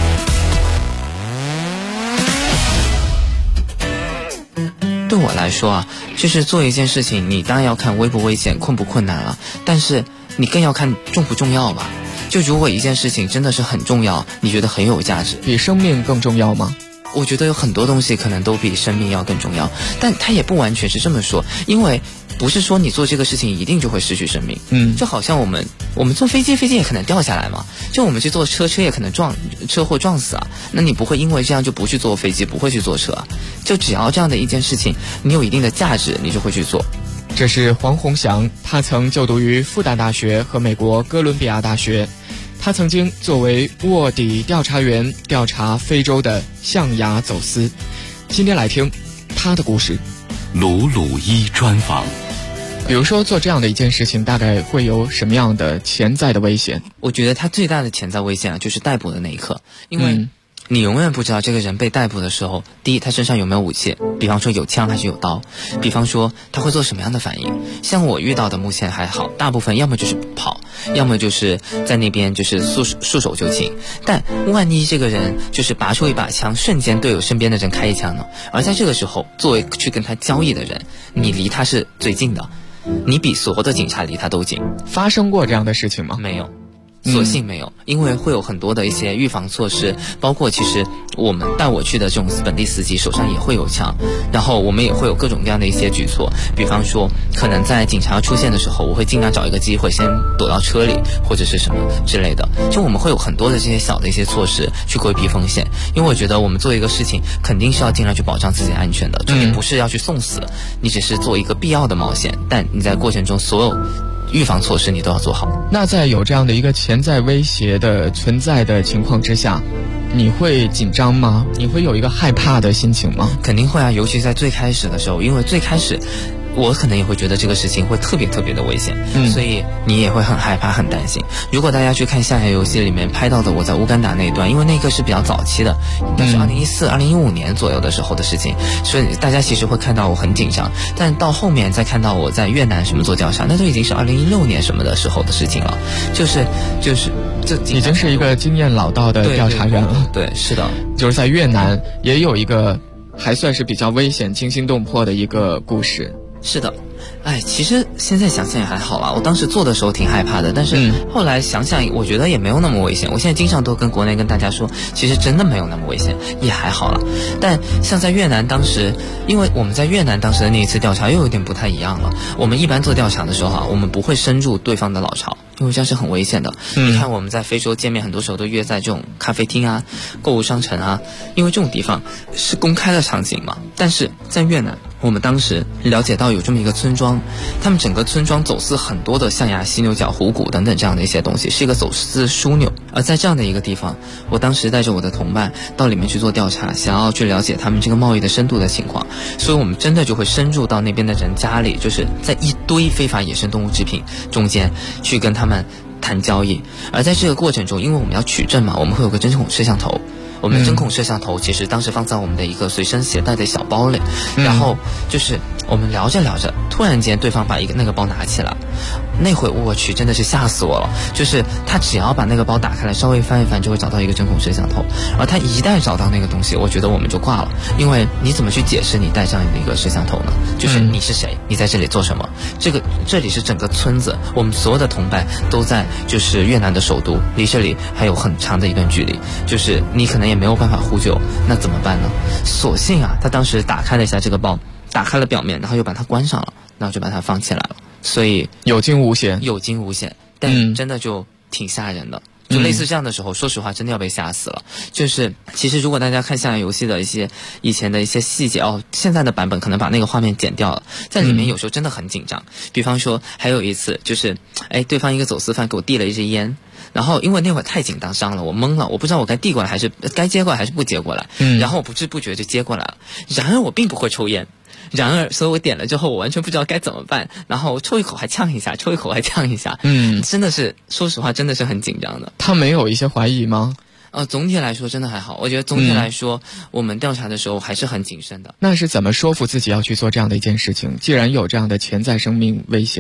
对我来说啊，就是做一件事情，你当然要看危不危险、困不困难了，但是你更要看重不重要吧。就如果一件事情真的是很重要，你觉得很有价值， 比生命更重要吗？ 我觉得有很多东西可能都比生命要更重要，但它也不完全是这么说，因为不是说你做这个事情一定就会失去生命。就好像我们坐飞机也可能掉下来嘛，就我们去坐车也可能车祸撞死啊。那你不会因为这样就不去坐飞机，不会去坐车啊？就只要这样的一件事情，你有一定的价值，你就会去做。 这是黄宏翔，他曾就读于复旦大学和美国哥伦比亚大学。他曾经作为卧底调查员调查非洲的象牙走私。今天来听他的故事。 鲁鲁一专访。 比如说做这样的一件事情，大概会有什么样的潜在的危险？ 我觉得他最大的潜在危险啊，就是逮捕的那一刻，因为你永远不知道这个人被逮捕的时候，第一他身上有没有武器，比方说有枪还是有刀，比方说他会做什么样的反应。像我遇到的目前还好，大部分要么就是跑，要么就是在那边就是束手就擒。但万一这个人就是拔出一把枪，瞬间对我身边的人开一枪呢？而在这个时候，作为去跟他交易的人，你离他是最近的，你比所有的警察离他都近。 发生过这样的事情吗？ 没有。所幸没有，因为会有很多的一些预防措施，包括其实我们带我去的这种本地司机手上也会有枪，然后我们也会有各种各样的一些举措，比方说可能在警察出现的时候，我会尽量找一个机会先躲到车里或者是什么之类的，就我们会有很多的这些小的一些措施去规避风险。因为我觉得我们做一个事情肯定是要尽量去保障自己的安全的，就你不是要去送死，你只是做一个必要的冒险，但你在过程中所有预防措施你都要做好。 那在有这样的一个潜在威胁的存在的情况之下，你会紧张吗？你会有一个害怕的心情吗？ 肯定会啊，尤其在最开始的时候，因为最开始我可能也会觉得这个事情会特别特别的危险，所以你也会很害怕很担心。如果大家去看象牙游戏里面拍到的我在乌干达那一段，因为那个是比较早期的，应该是2014、2015年左右的时候的事情，所以大家其实会看到我很紧张。但到后面再看到我在越南什么做调查，那都已经是2016年什么的时候的事情了，就是这已经是一个经验老道的调查员了。 对，是的， 就是在越南也有一个还算是比较危险、惊心动魄的一个故事。 是的，其实现在想想也还好啦。我当时做的时候挺害怕的，但是后来想想，我觉得也没有那么危险。我现在经常都跟国内跟大家说，其实真的没有那么危险，也还好啦。但像在越南当时，因为我们在越南当时的那一次调查又有点不太一样了。我们一般做调查的时候我们不会深入对方的老巢，因为这样是很危险的。你看我们在非洲见面，很多时候都约在这种咖啡厅啊、购物商城啊，因为这种地方是公开的场景嘛。但是在越南，我们当时了解到有这么一个村庄，他们整个村庄走私很多的象牙、犀牛角、虎骨等等这样的一些东西，是一个走私枢纽。而在这样的一个地方，我当时带着我的同伴到里面去做调查，想要去了解他们这个贸易的深度的情况，所以我们真的就会深入到那边的人家里，就是在一堆非法野生动物制品中间去跟他们谈交易。而在这个过程中，因为我们要取证嘛，我们会有个针孔摄像头。我们的针孔摄像头其实当时放在我们的一个随身携带的小包里，然后就是我们聊着聊着，突然间对方把那个包拿起来，那会我去真的是吓死我了。就是他只要把那个包打开来，稍微翻一翻就会找到一个针孔摄像头，而他一旦找到那个东西，我觉得我们就挂了。因为你怎么去解释你带这样的一个摄像头呢？就是你是谁，你在这里做什么？这里是整个村子，我们所有的同伴都在就是越南的首都，离这里还有很长的一段距离，就是你可能也没有办法呼救，那怎么办呢？所幸他当时打开了一下这个包，打开了表面，然后又把它关上了，然后就把它放起来了。所以有惊无险， 但真的就挺吓人的。就类似这样的时候，说实话真的要被吓死了。就是其实如果大家看象牙游戏的一些以前的一些细节现在的版本可能把那个画面剪掉了，在里面有时候真的很紧张。比方说还有一次就是对方一个走私犯给我递了一支烟，然后因为那会儿太紧张了，我懵了，我不知道我该递过来还是该接过来还是不接过来，然后我不知不觉就接过来了。然而我并不会抽烟，所以我点了之后我完全不知道该怎么办，然后抽一口还呛一下，抽一口还呛一下，真的是说实话真的是很紧张的。 他没有一些怀疑吗？ 总体来说真的还好，我觉得总体来说我们调查的时候还是很谨慎的。 那是怎么说服自己要去做这样的一件事情？既然有这样的潜在生命危险，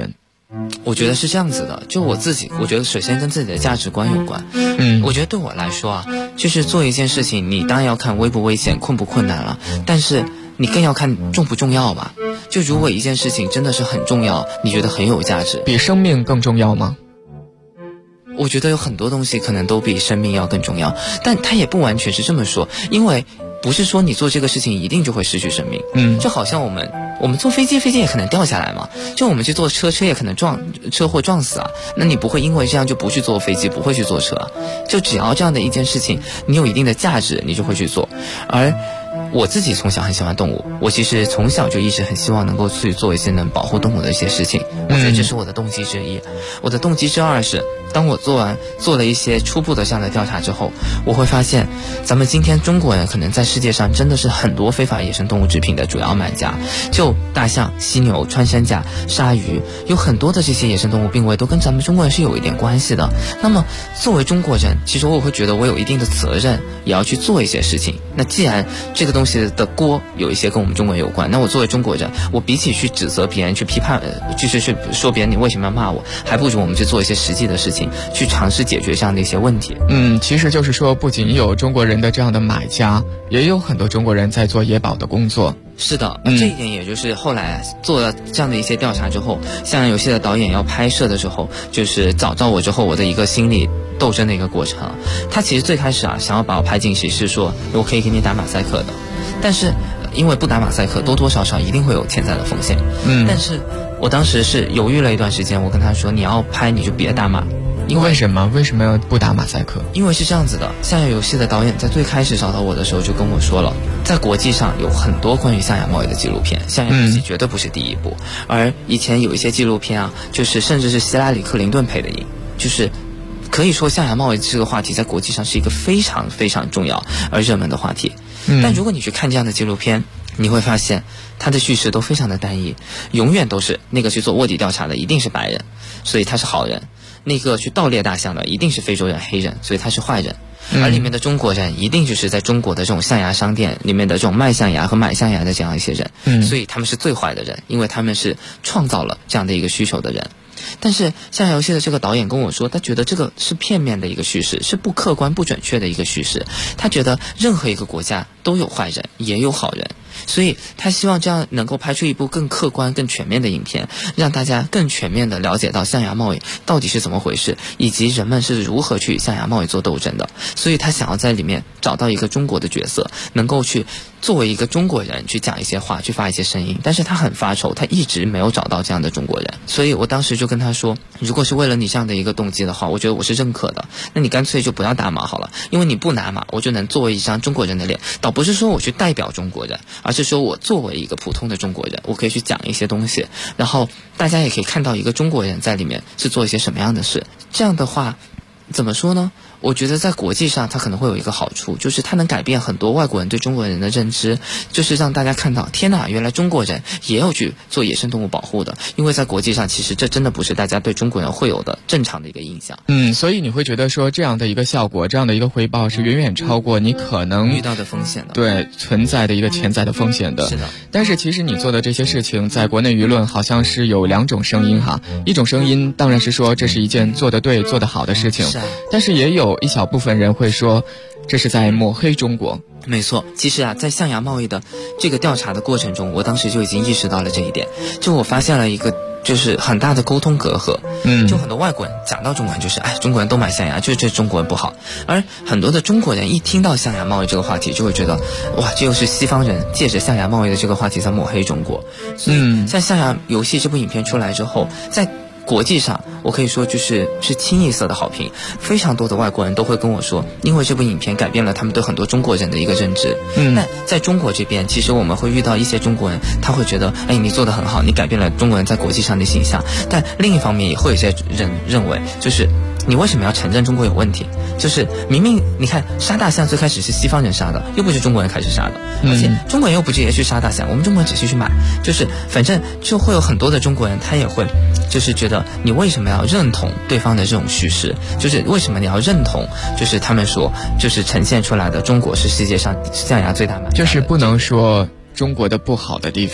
我觉得是这样子的，就我自己，我觉得首先跟自己的价值观有关。我觉得对我来说啊，就是做一件事情，你当然要看危不危险、困不困难了，但是你更要看重不重要吧。就如果一件事情真的是很重要，你觉得很有价值， 比生命更重要吗？ 我觉得有很多东西可能都比生命要更重要，但它也不完全是这么说，因为不是说你做这个事情一定就会失去生命。就好像我们坐飞机也可能掉下来嘛，就我们去坐车也可能车祸撞死啊，那你不会因为这样就不去坐飞机，不会去坐车啊，就只要这样的一件事情你有一定的价值，你就会去做。而我自己从小很喜欢动物，我其实从小就一直很希望能够去做一些能保护动物的一些事情，我觉得这是我的动机之一。我的动机之二是，当我做了一些初步的这样的调查之后，我会发现咱们今天中国人可能在世界上真的是很多非法野生动物制品的主要买家，就大象、犀牛、穿山甲、鲨鱼，有很多的这些野生动物病危都跟咱们中国人是有一点关系的。那么作为中国人，其实我会觉得我有一定的责任，也要去做一些事情。那既然这个东西的锅有一些跟我们中国人有关，那我作为中国人，我比起去指责别人、去批判，就是去说别人你为什么要骂我，还不如我们去做一些实际的事情，去尝试解决这样的一些问题。 其实就是说，不仅有中国人的这样的买家，也有很多中国人在做野保的工作。 是的，这一点也就是后来做了这样的一些调查之后，像游戏的导演要拍摄的时候，就是找到我之后，我的一个心理斗争的一个过程。他其实最开始想要把我拍进去，是说我可以给你打马赛克的，但是因为不打马赛克，多多少少一定会有潜在的风险。但是我当时是犹豫了一段时间，我跟他说，你要拍你就别打码。 为什么要不打马赛克？ 因为是这样子的，象牙游戏的导演在最开始找到我的时候就跟我说了，在国际上有很多关于象牙贸易的纪录片，象牙游戏绝对不是第一部。而以前有一些纪录片啊，就是甚至是希拉里·克林顿配的音，就是可以说象牙贸易这个话题在国际上是一个非常非常重要而热门的话题。但如果你去看这样的纪录片，你会发现它的叙事都非常的单一，永远都是那个去做卧底调查的一定是白人，所以他是好人，那个去盗猎大象的一定是非洲人黑人，所以他是坏人，而里面的中国人一定就是在中国的这种象牙商店里面的这种卖象牙和买象牙的这样一些人，所以他们是最坏的人，因为他们是创造了这样的一个需求的人。但是象牙游戏的这个导演跟我说，他觉得这个是片面的一个叙事，是不客观不准确的一个叙事，他觉得任何一个国家都有坏人也有好人，所以他希望这样能够拍出一部更客观更全面的影片，让大家更全面的了解到象牙贸易到底是怎么回事，以及人们是如何去与象牙贸易做斗争的。所以他想要在里面找到一个中国的角色，能够去作为一个中国人去讲一些话，去发一些声音，但是他很发愁，他一直没有找到这样的中国人。所以我当时就跟他说，如果是为了你这样的一个动机的话，我觉得我是认可的，那你干脆就不要打码好了，因为你不拿码，我就能作为一张中国人的脸，倒不是说我去代表中国人，而是说我作为一个普通的中国人，我可以去讲一些东西，然后大家也可以看到一个中国人在里面是做一些什么样的事。这样的话怎么说呢，我觉得在国际上它可能会有一个好处，就是它能改变很多外国人对中国人的认知，就是让大家看到，天哪，原来中国人也有去做野生动物保护的，因为在国际上其实这真的不是大家对中国人会有的正常的一个印象。 所以你会觉得说这样的一个效果，这样的一个回报是远远超过你可能遇到的风险的， 对，存在的一个潜在的风险的。 是的。 但是其实你做的这些事情，在国内舆论好像是有两种声音哈，一种声音当然是说这是一件做得对、做得好的事情，但是也有一小部分人会说这是在抹黑中国。 没错，其实在象牙贸易的这个调查的过程中，我当时就已经意识到了这一点，就我发现了一个就是很大的沟通隔阂。就很多外国人讲到中国人就是中国人都买象牙，就是这中国人不好，而很多的中国人一听到象牙贸易这个话题就会觉得，哇，这又是西方人借着象牙贸易的这个话题在抹黑中国。所以像象牙游戏这部影片出来之后，在国际上我可以说是清一色的好评，非常多的外国人都会跟我说，因为这部影片改变了他们对很多中国人的一个认知。那在中国这边，其实我们会遇到一些中国人，他会觉得你做得很好，你改变了中国人在国际上的形象，但另一方面也会有一些人认为，就是你为什么要承认中国有问题？就是明明你看杀大象最开始是西方人杀的，又不是中国人开始杀的，而且中国人又不直接去杀大象，我们中国人只是去买，就是反正就会有很多的中国人他也会就是觉得你为什么要认同对方的这种叙事，就是为什么你要认同就是他们说就是呈现出来的中国是世界上象牙最大买家， 就是不能说中国的不好的地方。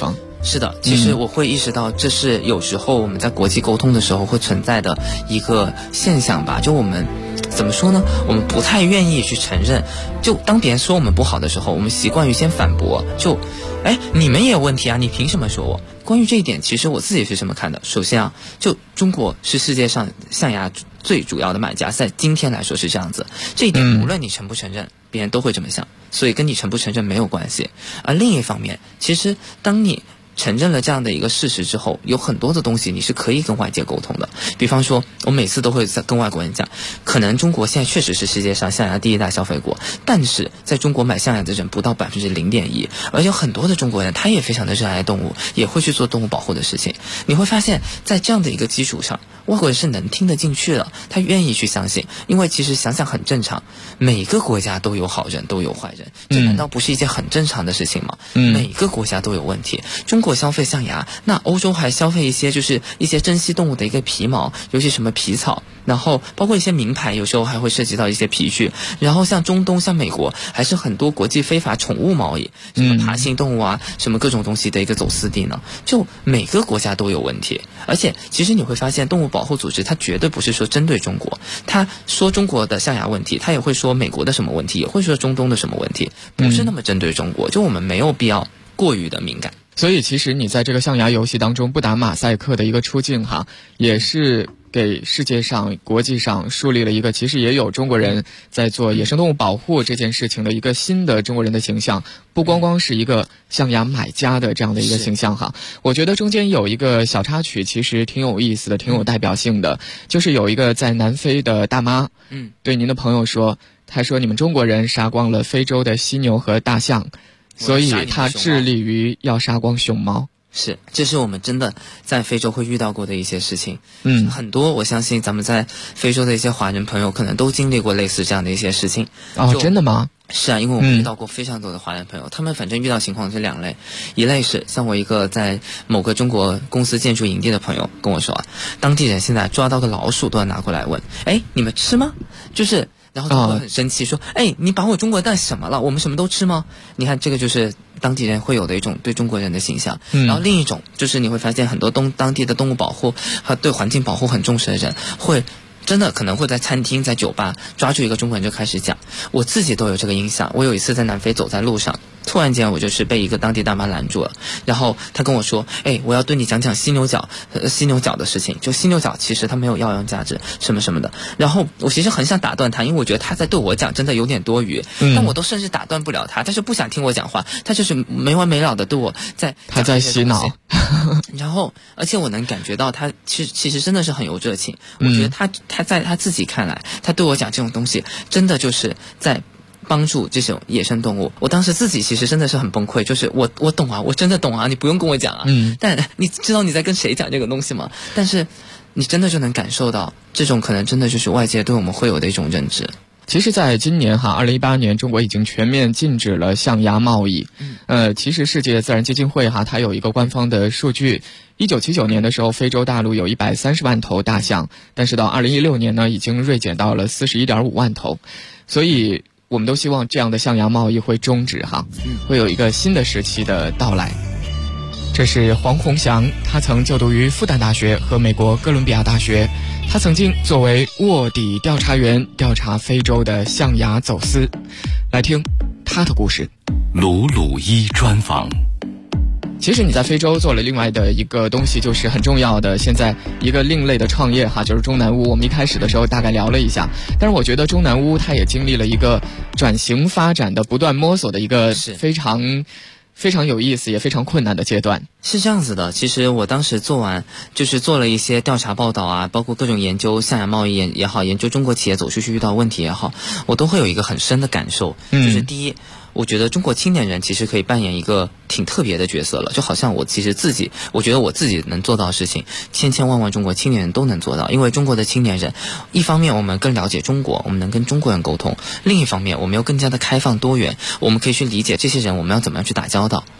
是的，其实我会意识到，这是有时候我们在国际沟通的时候会存在的一个现象吧。就我们怎么说呢？我们不太愿意去承认。就当别人说我们不好的时候，我们习惯于先反驳。你们也有问题啊，你凭什么说我？关于这一点，其实我自己是这么看的。首先啊，就中国是世界上象牙最主要的买家，在今天来说是这样子。这一点无论你承不承认，别人都会这么想，所以跟你承不承认没有关系。而另一方面，其实当你承认了这样的一个事实之后，有很多的东西你是可以跟外界沟通的。比方说，我每次都会跟外国人讲，可能中国现在确实是世界上象牙第1大消费国，但是在中国买象牙的人不到0.1%，而且很多的中国人他也非常的热爱动物，也会去做动物保护的事情。你会发现在这样的一个基础上，外国人是能听得进去的，他愿意去相信。因为其实想想很正常，每个国家都有好人都有坏人，这难道不是一件很正常的事情吗？每个国家都有问题。中国消费象牙，那欧洲还消费一些就是一些珍稀动物的一个皮毛，尤其什么皮草，然后包括一些名牌，有时候还会涉及到一些皮具。然后像中东像美国还是很多国际非法宠物贸易，什么爬行动物啊，什么各种东西的一个走私地呢。就每个国家都有问题。而且其实你会发现动物保护组织它绝对不是说针对中国，他说中国的象牙问题，他也会说美国的什么问题，也会说中东的什么问题，不是那么针对中国。就我们没有必要过于的敏感。 所以其实你在这个象牙游戏当中不打马赛克的一个出镜哈，也是给世界上国际上树立了一个其实也有中国人在做野生动物保护这件事情的一个新的中国人的形象，不光光是一个象牙买家的这样的一个形象哈。我觉得中间有一个小插曲其实挺有意思的，挺有代表性的，就是有一个在南非的大妈对您的朋友说，她说你们中国人杀光了非洲的犀牛和大象，所以他致力于要杀光熊猫。 是，这是我们真的在非洲会遇到过的一些事情。很多我相信咱们在非洲的一些华人朋友可能都经历过类似这样的一些事情。 真的吗？ 是啊，因为我们遇到过非常多的华人朋友，他们反正遇到情况是2类。一类是像我一个在某个中国公司建筑营地的朋友跟我说，当地人现在抓到个老鼠都要拿过来问，你们吃吗？就是然后他会很生气说，你把我中国当什么了？我们什么都吃吗？你看这个就是当地人会有的一种对中国人的形象。然后另一种就是你会发现很多当地的动物保护和对环境保护很重视的人会真的可能会在餐厅在酒吧抓住一个中国人就开始讲。我自己都有这个印象，我有一次在南非走在路上，突然间我就是被一个当地大妈拦住了，然后她跟我说，我要对你讲讲犀牛角的事情，就犀牛角其实它没有药用价值什么什么的。然后我其实很想打断她，因为我觉得她在对我讲真的有点多余，但我都甚至打断不了她，但是不想听我讲话，她就是没完没了的对我她在洗脑。 然后而且我能感觉到她其实真的是很有热情。我觉得她在她自己看来，她对我讲这种东西真的就是在帮助这种野生动物。我当时自己其实真的是很崩溃，就是我懂啊，我真的懂啊，你不用跟我讲啊。但你知道你在跟谁讲这个东西吗？但是你真的就能感受到这种可能真的就是外界对我们会有的一种认知。 其实在今年2018年中国已经全面禁止了象牙贸易。其实世界自然基金会它有一个官方的数据，1979年的时候非洲大陆有130万头大象，但是到2016年呢已经锐减到了41.5万头。所以我们都希望这样的象牙贸易会终止会有一个新的时期的到来。这是黄宏翔，他曾就读于复旦大学和美国哥伦比亚大学，他曾经作为卧底调查员调查非洲的象牙走私。来听他的故事。 鲁鲁一专访。 其实你在非洲做了另外的一个东西，就是很重要的现在一个另类的创业就是中南屋。我们一开始的时候大概聊了一下，但是我觉得中南屋它也经历了一个转型发展的不断摸索的一个非常有意思也非常困难的阶段。 是这样子的，其实我当时做了一些调查报道啊，包括各种研究象牙贸易也好，研究中国企业走出去遇到问题也好，我都会有一个很深的感受。就是第一，我觉得中国青年人其实可以扮演一个挺特别的角色了，就好像我觉得我自己能做到的事情，千万中国青年人都能做到。因为中国的青年人，一方面我们更了解中国，我们能跟中国人沟通；另一方面我们又更加的开放多元，我们可以去理解这些人我们要怎么样去打交道。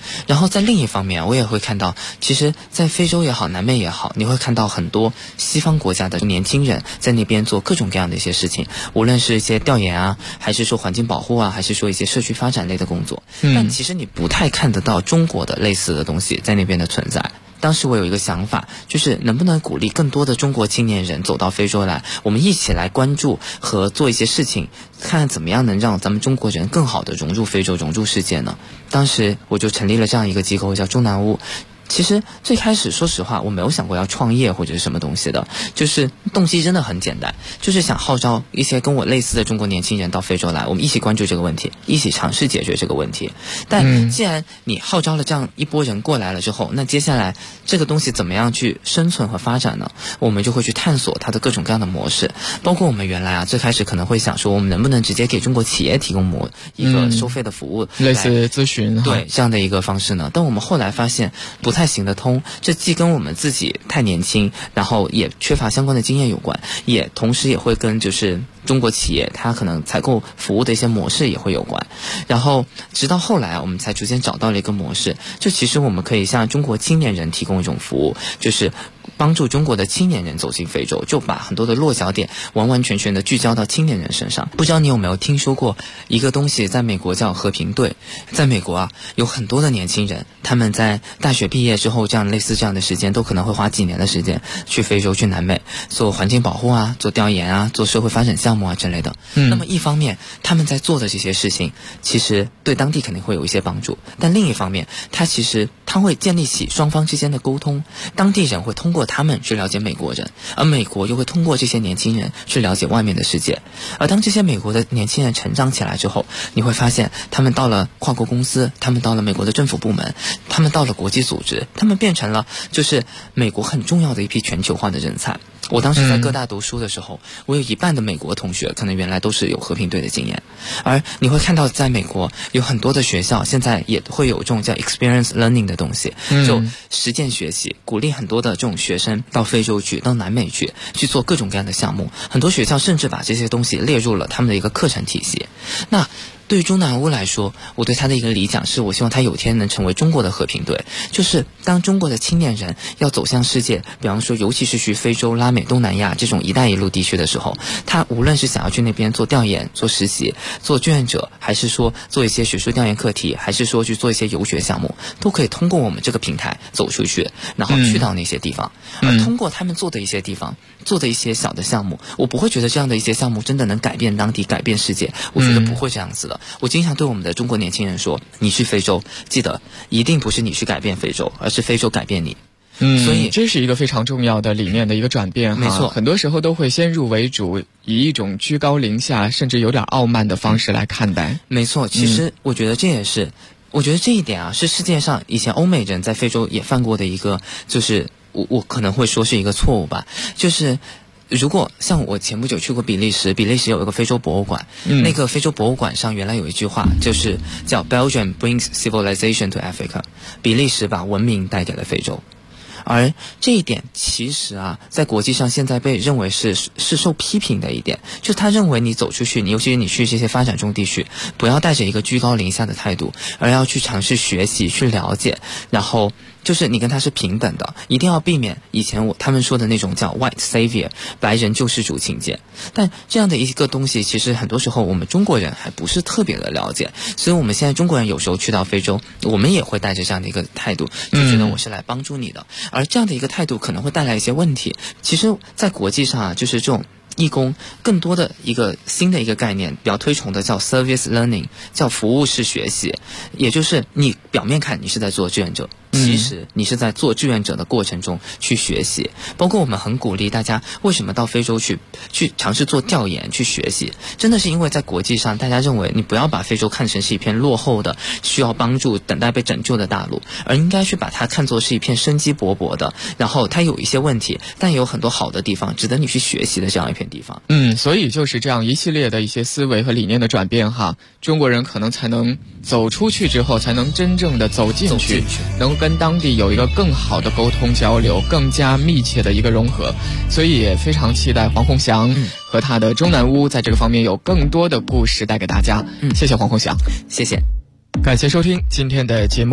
然后在另一方面，我也会看到，其实在非洲也好，南美也好，你会看到很多西方国家的年轻人在那边做各种各样的一些事情，无论是一些调研啊，还是说环境保护啊，还是说一些社区发展类的工作。但其实你不太看得到中国的类似的东西在那边的存在。当时我有一个想法，就是能不能鼓励更多的中国青年人走到非洲来，我们一起来关注和做一些事情，看看怎么样能让咱们中国人更好的融入非洲，融入世界呢？当时我就成立了这样一个机构，叫中南屋。其实最开始说实话我没有想过要创业或者是什么东西的，就是动机真的很简单，就是想号召一些跟我类似的中国年轻人到非洲来，我们一起关注这个问题，一起尝试解决这个问题。但既然你号召了这样一波人过来了之后，那接下来这个东西怎么样去生存和发展呢？我们就会去探索它的各种各样的模式，包括我们原来最开始可能会想说，我们能不能直接给中国企业提供一个收费的服务， 类似咨询， 对这样的一个方式呢？但我们后来发现不太行得通，这既跟我们自己太年轻，然后也缺乏相关的经验有关，也同时也会跟就是中国企业它可能采购服务的一些模式也会有关。然后直到后来我们才逐渐找到了一个模式，就其实我们可以向中国青年人提供一种服务，就是帮助中国的青年人走进非洲，就把很多的落脚点完完全全的聚焦到青年人身上。不知道你有没有听说过一个东西，在美国叫和平队。在美国有很多的年轻人，他们在大学毕业之后，这样类似这样的时间，都可能会花几年的时间去非洲、去南美做环境保护啊，做调研啊，做社会发展项目啊之类的。那么一方面他们在做的这些事情其实对当地肯定会有一些帮助，但另一方面他会建立起双方之间的沟通，当地人会通过他们去了解美国人，而美国又会通过这些年轻人去了解外面的世界。而当这些美国的年轻人成长起来之后，你会发现他们到了跨国公司，他们到了美国的政府部门，他们到了国际组织，他们变成了就是美国很重要的一批全球化的人才。我当时在各大读书的时候，我有一半的美国同学可能原来都是有和平队的经验。而你会看到在美国有很多的学校现在也会有这种叫 experience learning 的东西，就实践学习，鼓励很多的这种学生到非洲去，到南美去做各种各样的项目。很多学校甚至把这些东西列入了他们的一个课程体系。那对于中南屋来说，我对他的一个理想是，我希望他有天能成为中国的和平队。就是当中国的青年人要走向世界，比方说尤其是去非洲、拉美、东南亚这种一带一路地区的时候，他无论是想要去那边做调研、做实习、做志愿者，还是说做一些学术调研课题，还是说去做一些游学项目，都可以通过我们这个平台走出去，然后去到那些地方。而通过他们做的一些地方，做的一些小的项目，我不会觉得这样的一些项目真的能改变当地、改变世界，我觉得不会这样子的。我经常对我们的中国年轻人说，你去非洲，记得一定不是你去改变非洲，而是非洲改变你。 所以这是一个非常重要的理念的一个转变。 没错， 很多时候都会先入为主，以一种居高临下甚至有点傲慢的方式来看待。 没错，其实我觉得这也是我觉得这一点是世界上以前欧美人在非洲也犯过的一个，就是我可能会说是一个错误吧，就是如果像我前不久去过比利时，比利时有一个非洲博物馆，那个非洲博物馆上原来有一句话，就是叫 Belgium brings civilization to Africa， 比利时把文明带给了非洲。而这一点其实在国际上现在被认为是受批评的一点，就是他认为你走出去，尤其是你去这些发展中地区，不要带着一个居高临下的态度，而要去尝试学习、去了解，然后就是你跟他是平等的，一定要避免以前他们说的那种叫 white savior 白人救世主情节。但这样的一个东西，其实很多时候我们中国人还不是特别的了解，所以我们现在中国人有时候去到非洲，我们也会带着这样的一个态度，就觉得我是来帮助你的，而这样的一个态度可能会带来一些问题。其实在国际上就是这种义工更多的一个新的一个概念，比较推崇的叫 service learning， 叫服务式学习，也就是你表面看你是在做志愿者，其实你是在做志愿者的过程中去学习。包括我们很鼓励大家为什么到非洲去尝试做调研、去学习，真的是因为在国际上大家认为你不要把非洲看成是一片落后的需要帮助等待被拯救的大陆，而应该去把它看作是一片生机勃勃的，然后它有一些问题但有很多好的地方值得你去学习的这样一片地方。 所以就是这样一系列的一些思维和理念的转变中国人可能才能走出去之后，才能真正的走进去，能跟当地有一个更好的沟通交流，更加密切的一个融合。所以也非常期待黄宏翔和他的中南屋在这个方面有更多的故事带给大家。谢谢黄宏翔， 谢谢， 感谢收听今天的节目。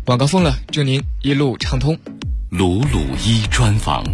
广告疯了，祝您一路畅通。 鲁鲁一专访。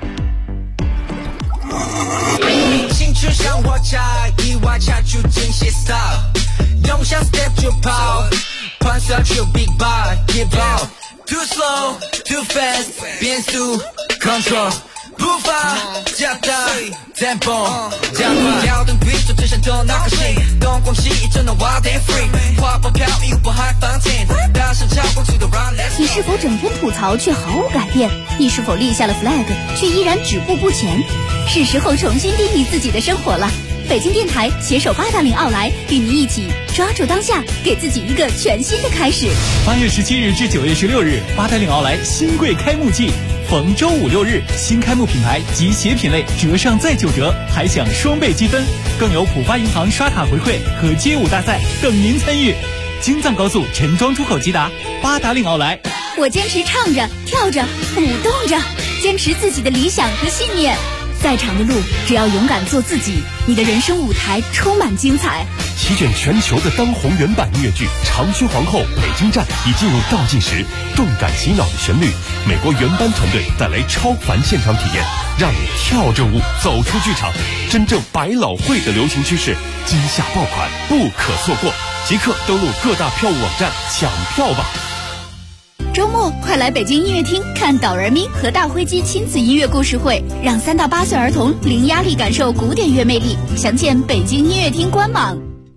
兴趣像火柴，一挖掐出惊喜 style， 用下 step 就跑，盘算出 big bar keep on too slow too fast 变速 control 步伐加大 tempo 加快，跳动轨道只想动脑壳心，东光西一整的 wild and free， 花瓣飘逸不害放天，大声敲光速度 run let's。 你是否整天吐槽却毫无改变？你是否立下了 flag 却依然止步不前？是时候重新定义自己的生活了。北京电台携手八达岭奥莱，与您一起抓住当下，给自己一个全新的开始。 8月17日至9月16日，八达岭奥莱新贵开幕季，逢周5、6日，新开幕品牌及鞋品类折上再9折，还享双倍积分，更有浦发银行刷卡回馈和街舞大赛等您参与。京藏高速陈庄出口即达，八达岭奥莱。 我坚持唱着、跳着、舞动着，坚持自己的理想和信念。再长的路，只要勇敢做自己，你的人生舞台充满精彩。 席卷全球的当红原版音乐剧《长须皇后》北京站已进入倒计时，动感洗脑的旋律，美国原班团队带来超凡现场体验，让你跳着舞走出剧场。真正百老汇的流行趋势，今夏爆款不可错过，即刻登录各大票务网站抢票吧。 周末快来北京音乐厅看导人咪和大灰鸡亲子音乐故事会，让3到8岁儿童零压力感受古典乐魅力。详见北京音乐厅官网。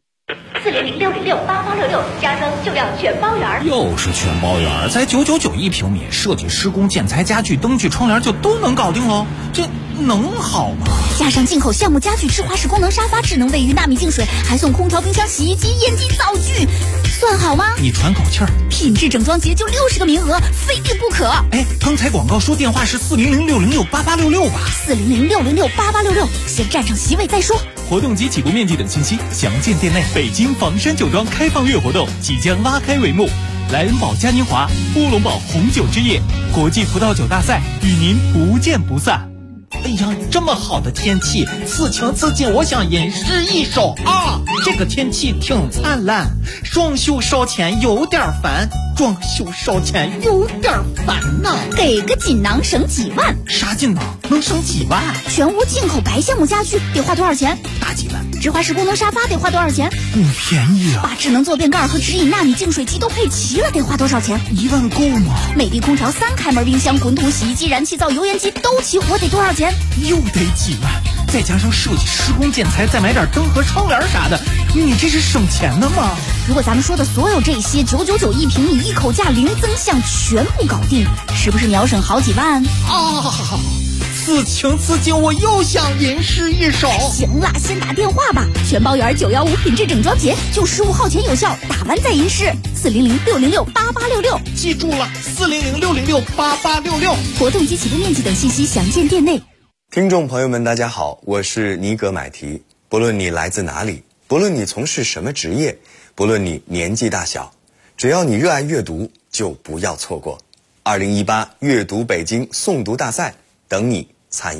400-606-8866，加增就要全包圆。 又是全包圆，才999一平米，设计施工建材家具灯具窗帘就都能搞定喽，这能好吗？ 加上进口橡木家具、智华式功能沙发、智能卫浴、纳米净水，还送空调、冰箱、洗衣机、烟机、灶具，算好吗？ 你喘口气儿。 品质整装节就60个名额，非订不可。 哎，刚才广告说电话是400-606-8866吧 ？400-606-8866，先占上席位再说。 活动及起步面积等信息详见店内。北京房山酒庄开放月活动即将拉开帷幕，莱恩堡嘉年华、乌龙堡红酒之夜、国际葡萄酒大赛与您不见不散。 哎呀，这么好的天气，此情此景，我想吟诗一首啊！这个天气挺灿烂，装修烧钱有点烦，装修烧钱有点烦呐。 给个锦囊省几万？ 啥锦囊能省几万？ 全屋进口白橡木家具得花多少钱？ 大几万。 智华式功能沙发得花多少钱？ 不便宜啊。 把智能坐便盖和直饮纳米净水机都配齐了，得花多少钱 ？1万够吗？ 美的空调3开门冰箱、滚筒洗衣机、燃气灶、油烟机都齐活，得多少钱？ 又得几万，再加上设计施工建材，再买点灯和窗帘啥的，你这是省钱的吗？ 如果咱们说的所有这些999一平米，一口价零增项，全部搞定，是不是秒省好几万啊？此情此景，我又想吟诗一首。 行了，先打电话吧。全包圆915品质整装节，就15号前有效，打完再吟诗。400-606-8866， 记住了，400-606-8866。 活动及起步面积等信息详见店内。 听众朋友们，大家好，我是尼格买提。不论你来自哪里，不论你从事什么职业，不论你年纪大小，只要你热爱阅读，就不要错过2018阅读北京诵读大赛，等你参与。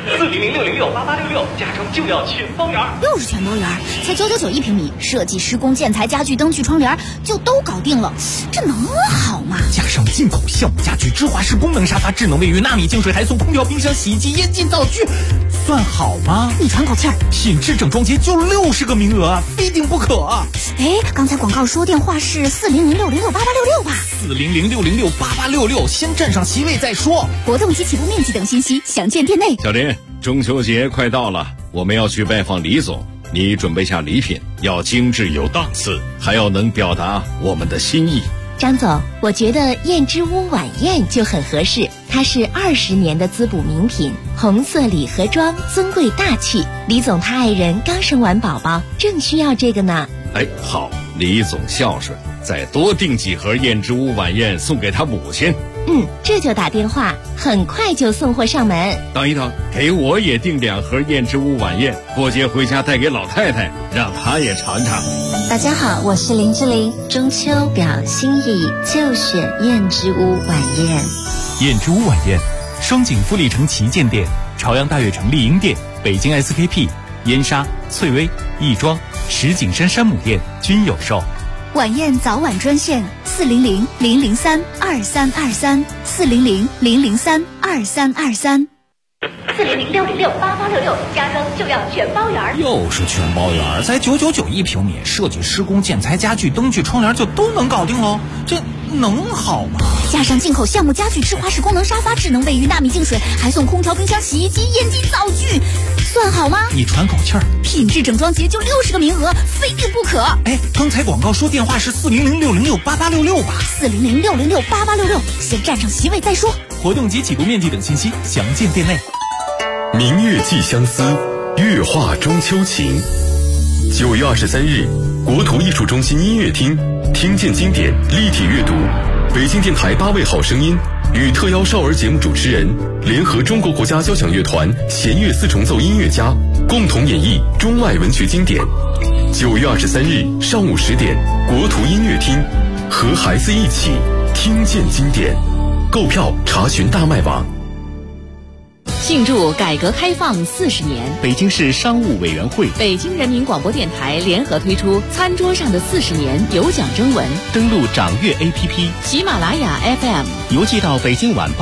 400-606-8866，加成就要全包圆。 又是全包圆，才999一平米，设计施工建材家具灯具窗帘就都搞定了，这能好吗？ 加上进口橡木家具、智华式功能沙发、智能卫浴、纳米净水，还送空调、冰箱、洗衣机、烟机、灶具，算好吗？ 你喘口气儿。 品质整装节就60个名额啊，非订不可。 哎，刚才广告说电话是400-606-8866吧 ？400-606-8866，先占上席位再说。 活动及起步面积等信息详见店内。 小林，中秋节快到了，我们要去拜访李总，你准备下礼品，要精致有档次，还要能表达我们的心意。 张总，我觉得燕之屋晚宴就很合适，它是20年的滋补名品，红色礼盒装，尊贵大气。李总他爱人刚生完宝宝，正需要这个呢。 哎，好，李总孝顺，再多订几盒燕之屋晚宴送给他母亲。 这就打电话，很快就送货上门。 等一等，给我也订2盒燕之屋晚宴，过节回家带给老太太，让她也尝尝。 大家好，我是林志玲，中秋表心意就选燕之屋晚宴。 燕之屋晚宴，双井富力城旗舰店、朝阳大悦城丽婴店、北京 SKP、燕莎、翠微、亦庄、石景山山姆店均有售。 晚宴早晚专线400-003-2323，400-003-2323。 400-606-8866，家装就要全包圆。 又是全包圆，才999一平米，设计、施工、建材、家具、灯具、窗帘就都能搞定喽，这能好吗？ 加上进口橡木家具、智华式功能沙发、智能卫浴、纳米净水，还送空调、冰箱、洗衣机、烟机、灶具，算好吗？ 你喘口气儿， 品质整装节就60个名额，非订不可。 哎，刚才广告说电话是400-606-8866吧 ？400-606-8866，先占上席位再说。 活动及启动面积等信息详见店内。 明月寄相思，月画中秋情。9月23日，国图艺术中心音乐厅，听见经典立体阅读，北京电台8位好声音与特邀少儿节目主持人联合中国国家交响乐团弦乐四重奏音乐家共同演绎中外文学经典。9月23日上午10点，国图音乐厅，和孩子一起听见经典。购票查询大麦网。 庆祝改革开放40年， 北京市商务委员会、 北京人民广播电台联合推出餐桌上的40年有奖征文， 登录掌阅 APP、 喜马拉雅 FM， 邮寄到北京晚报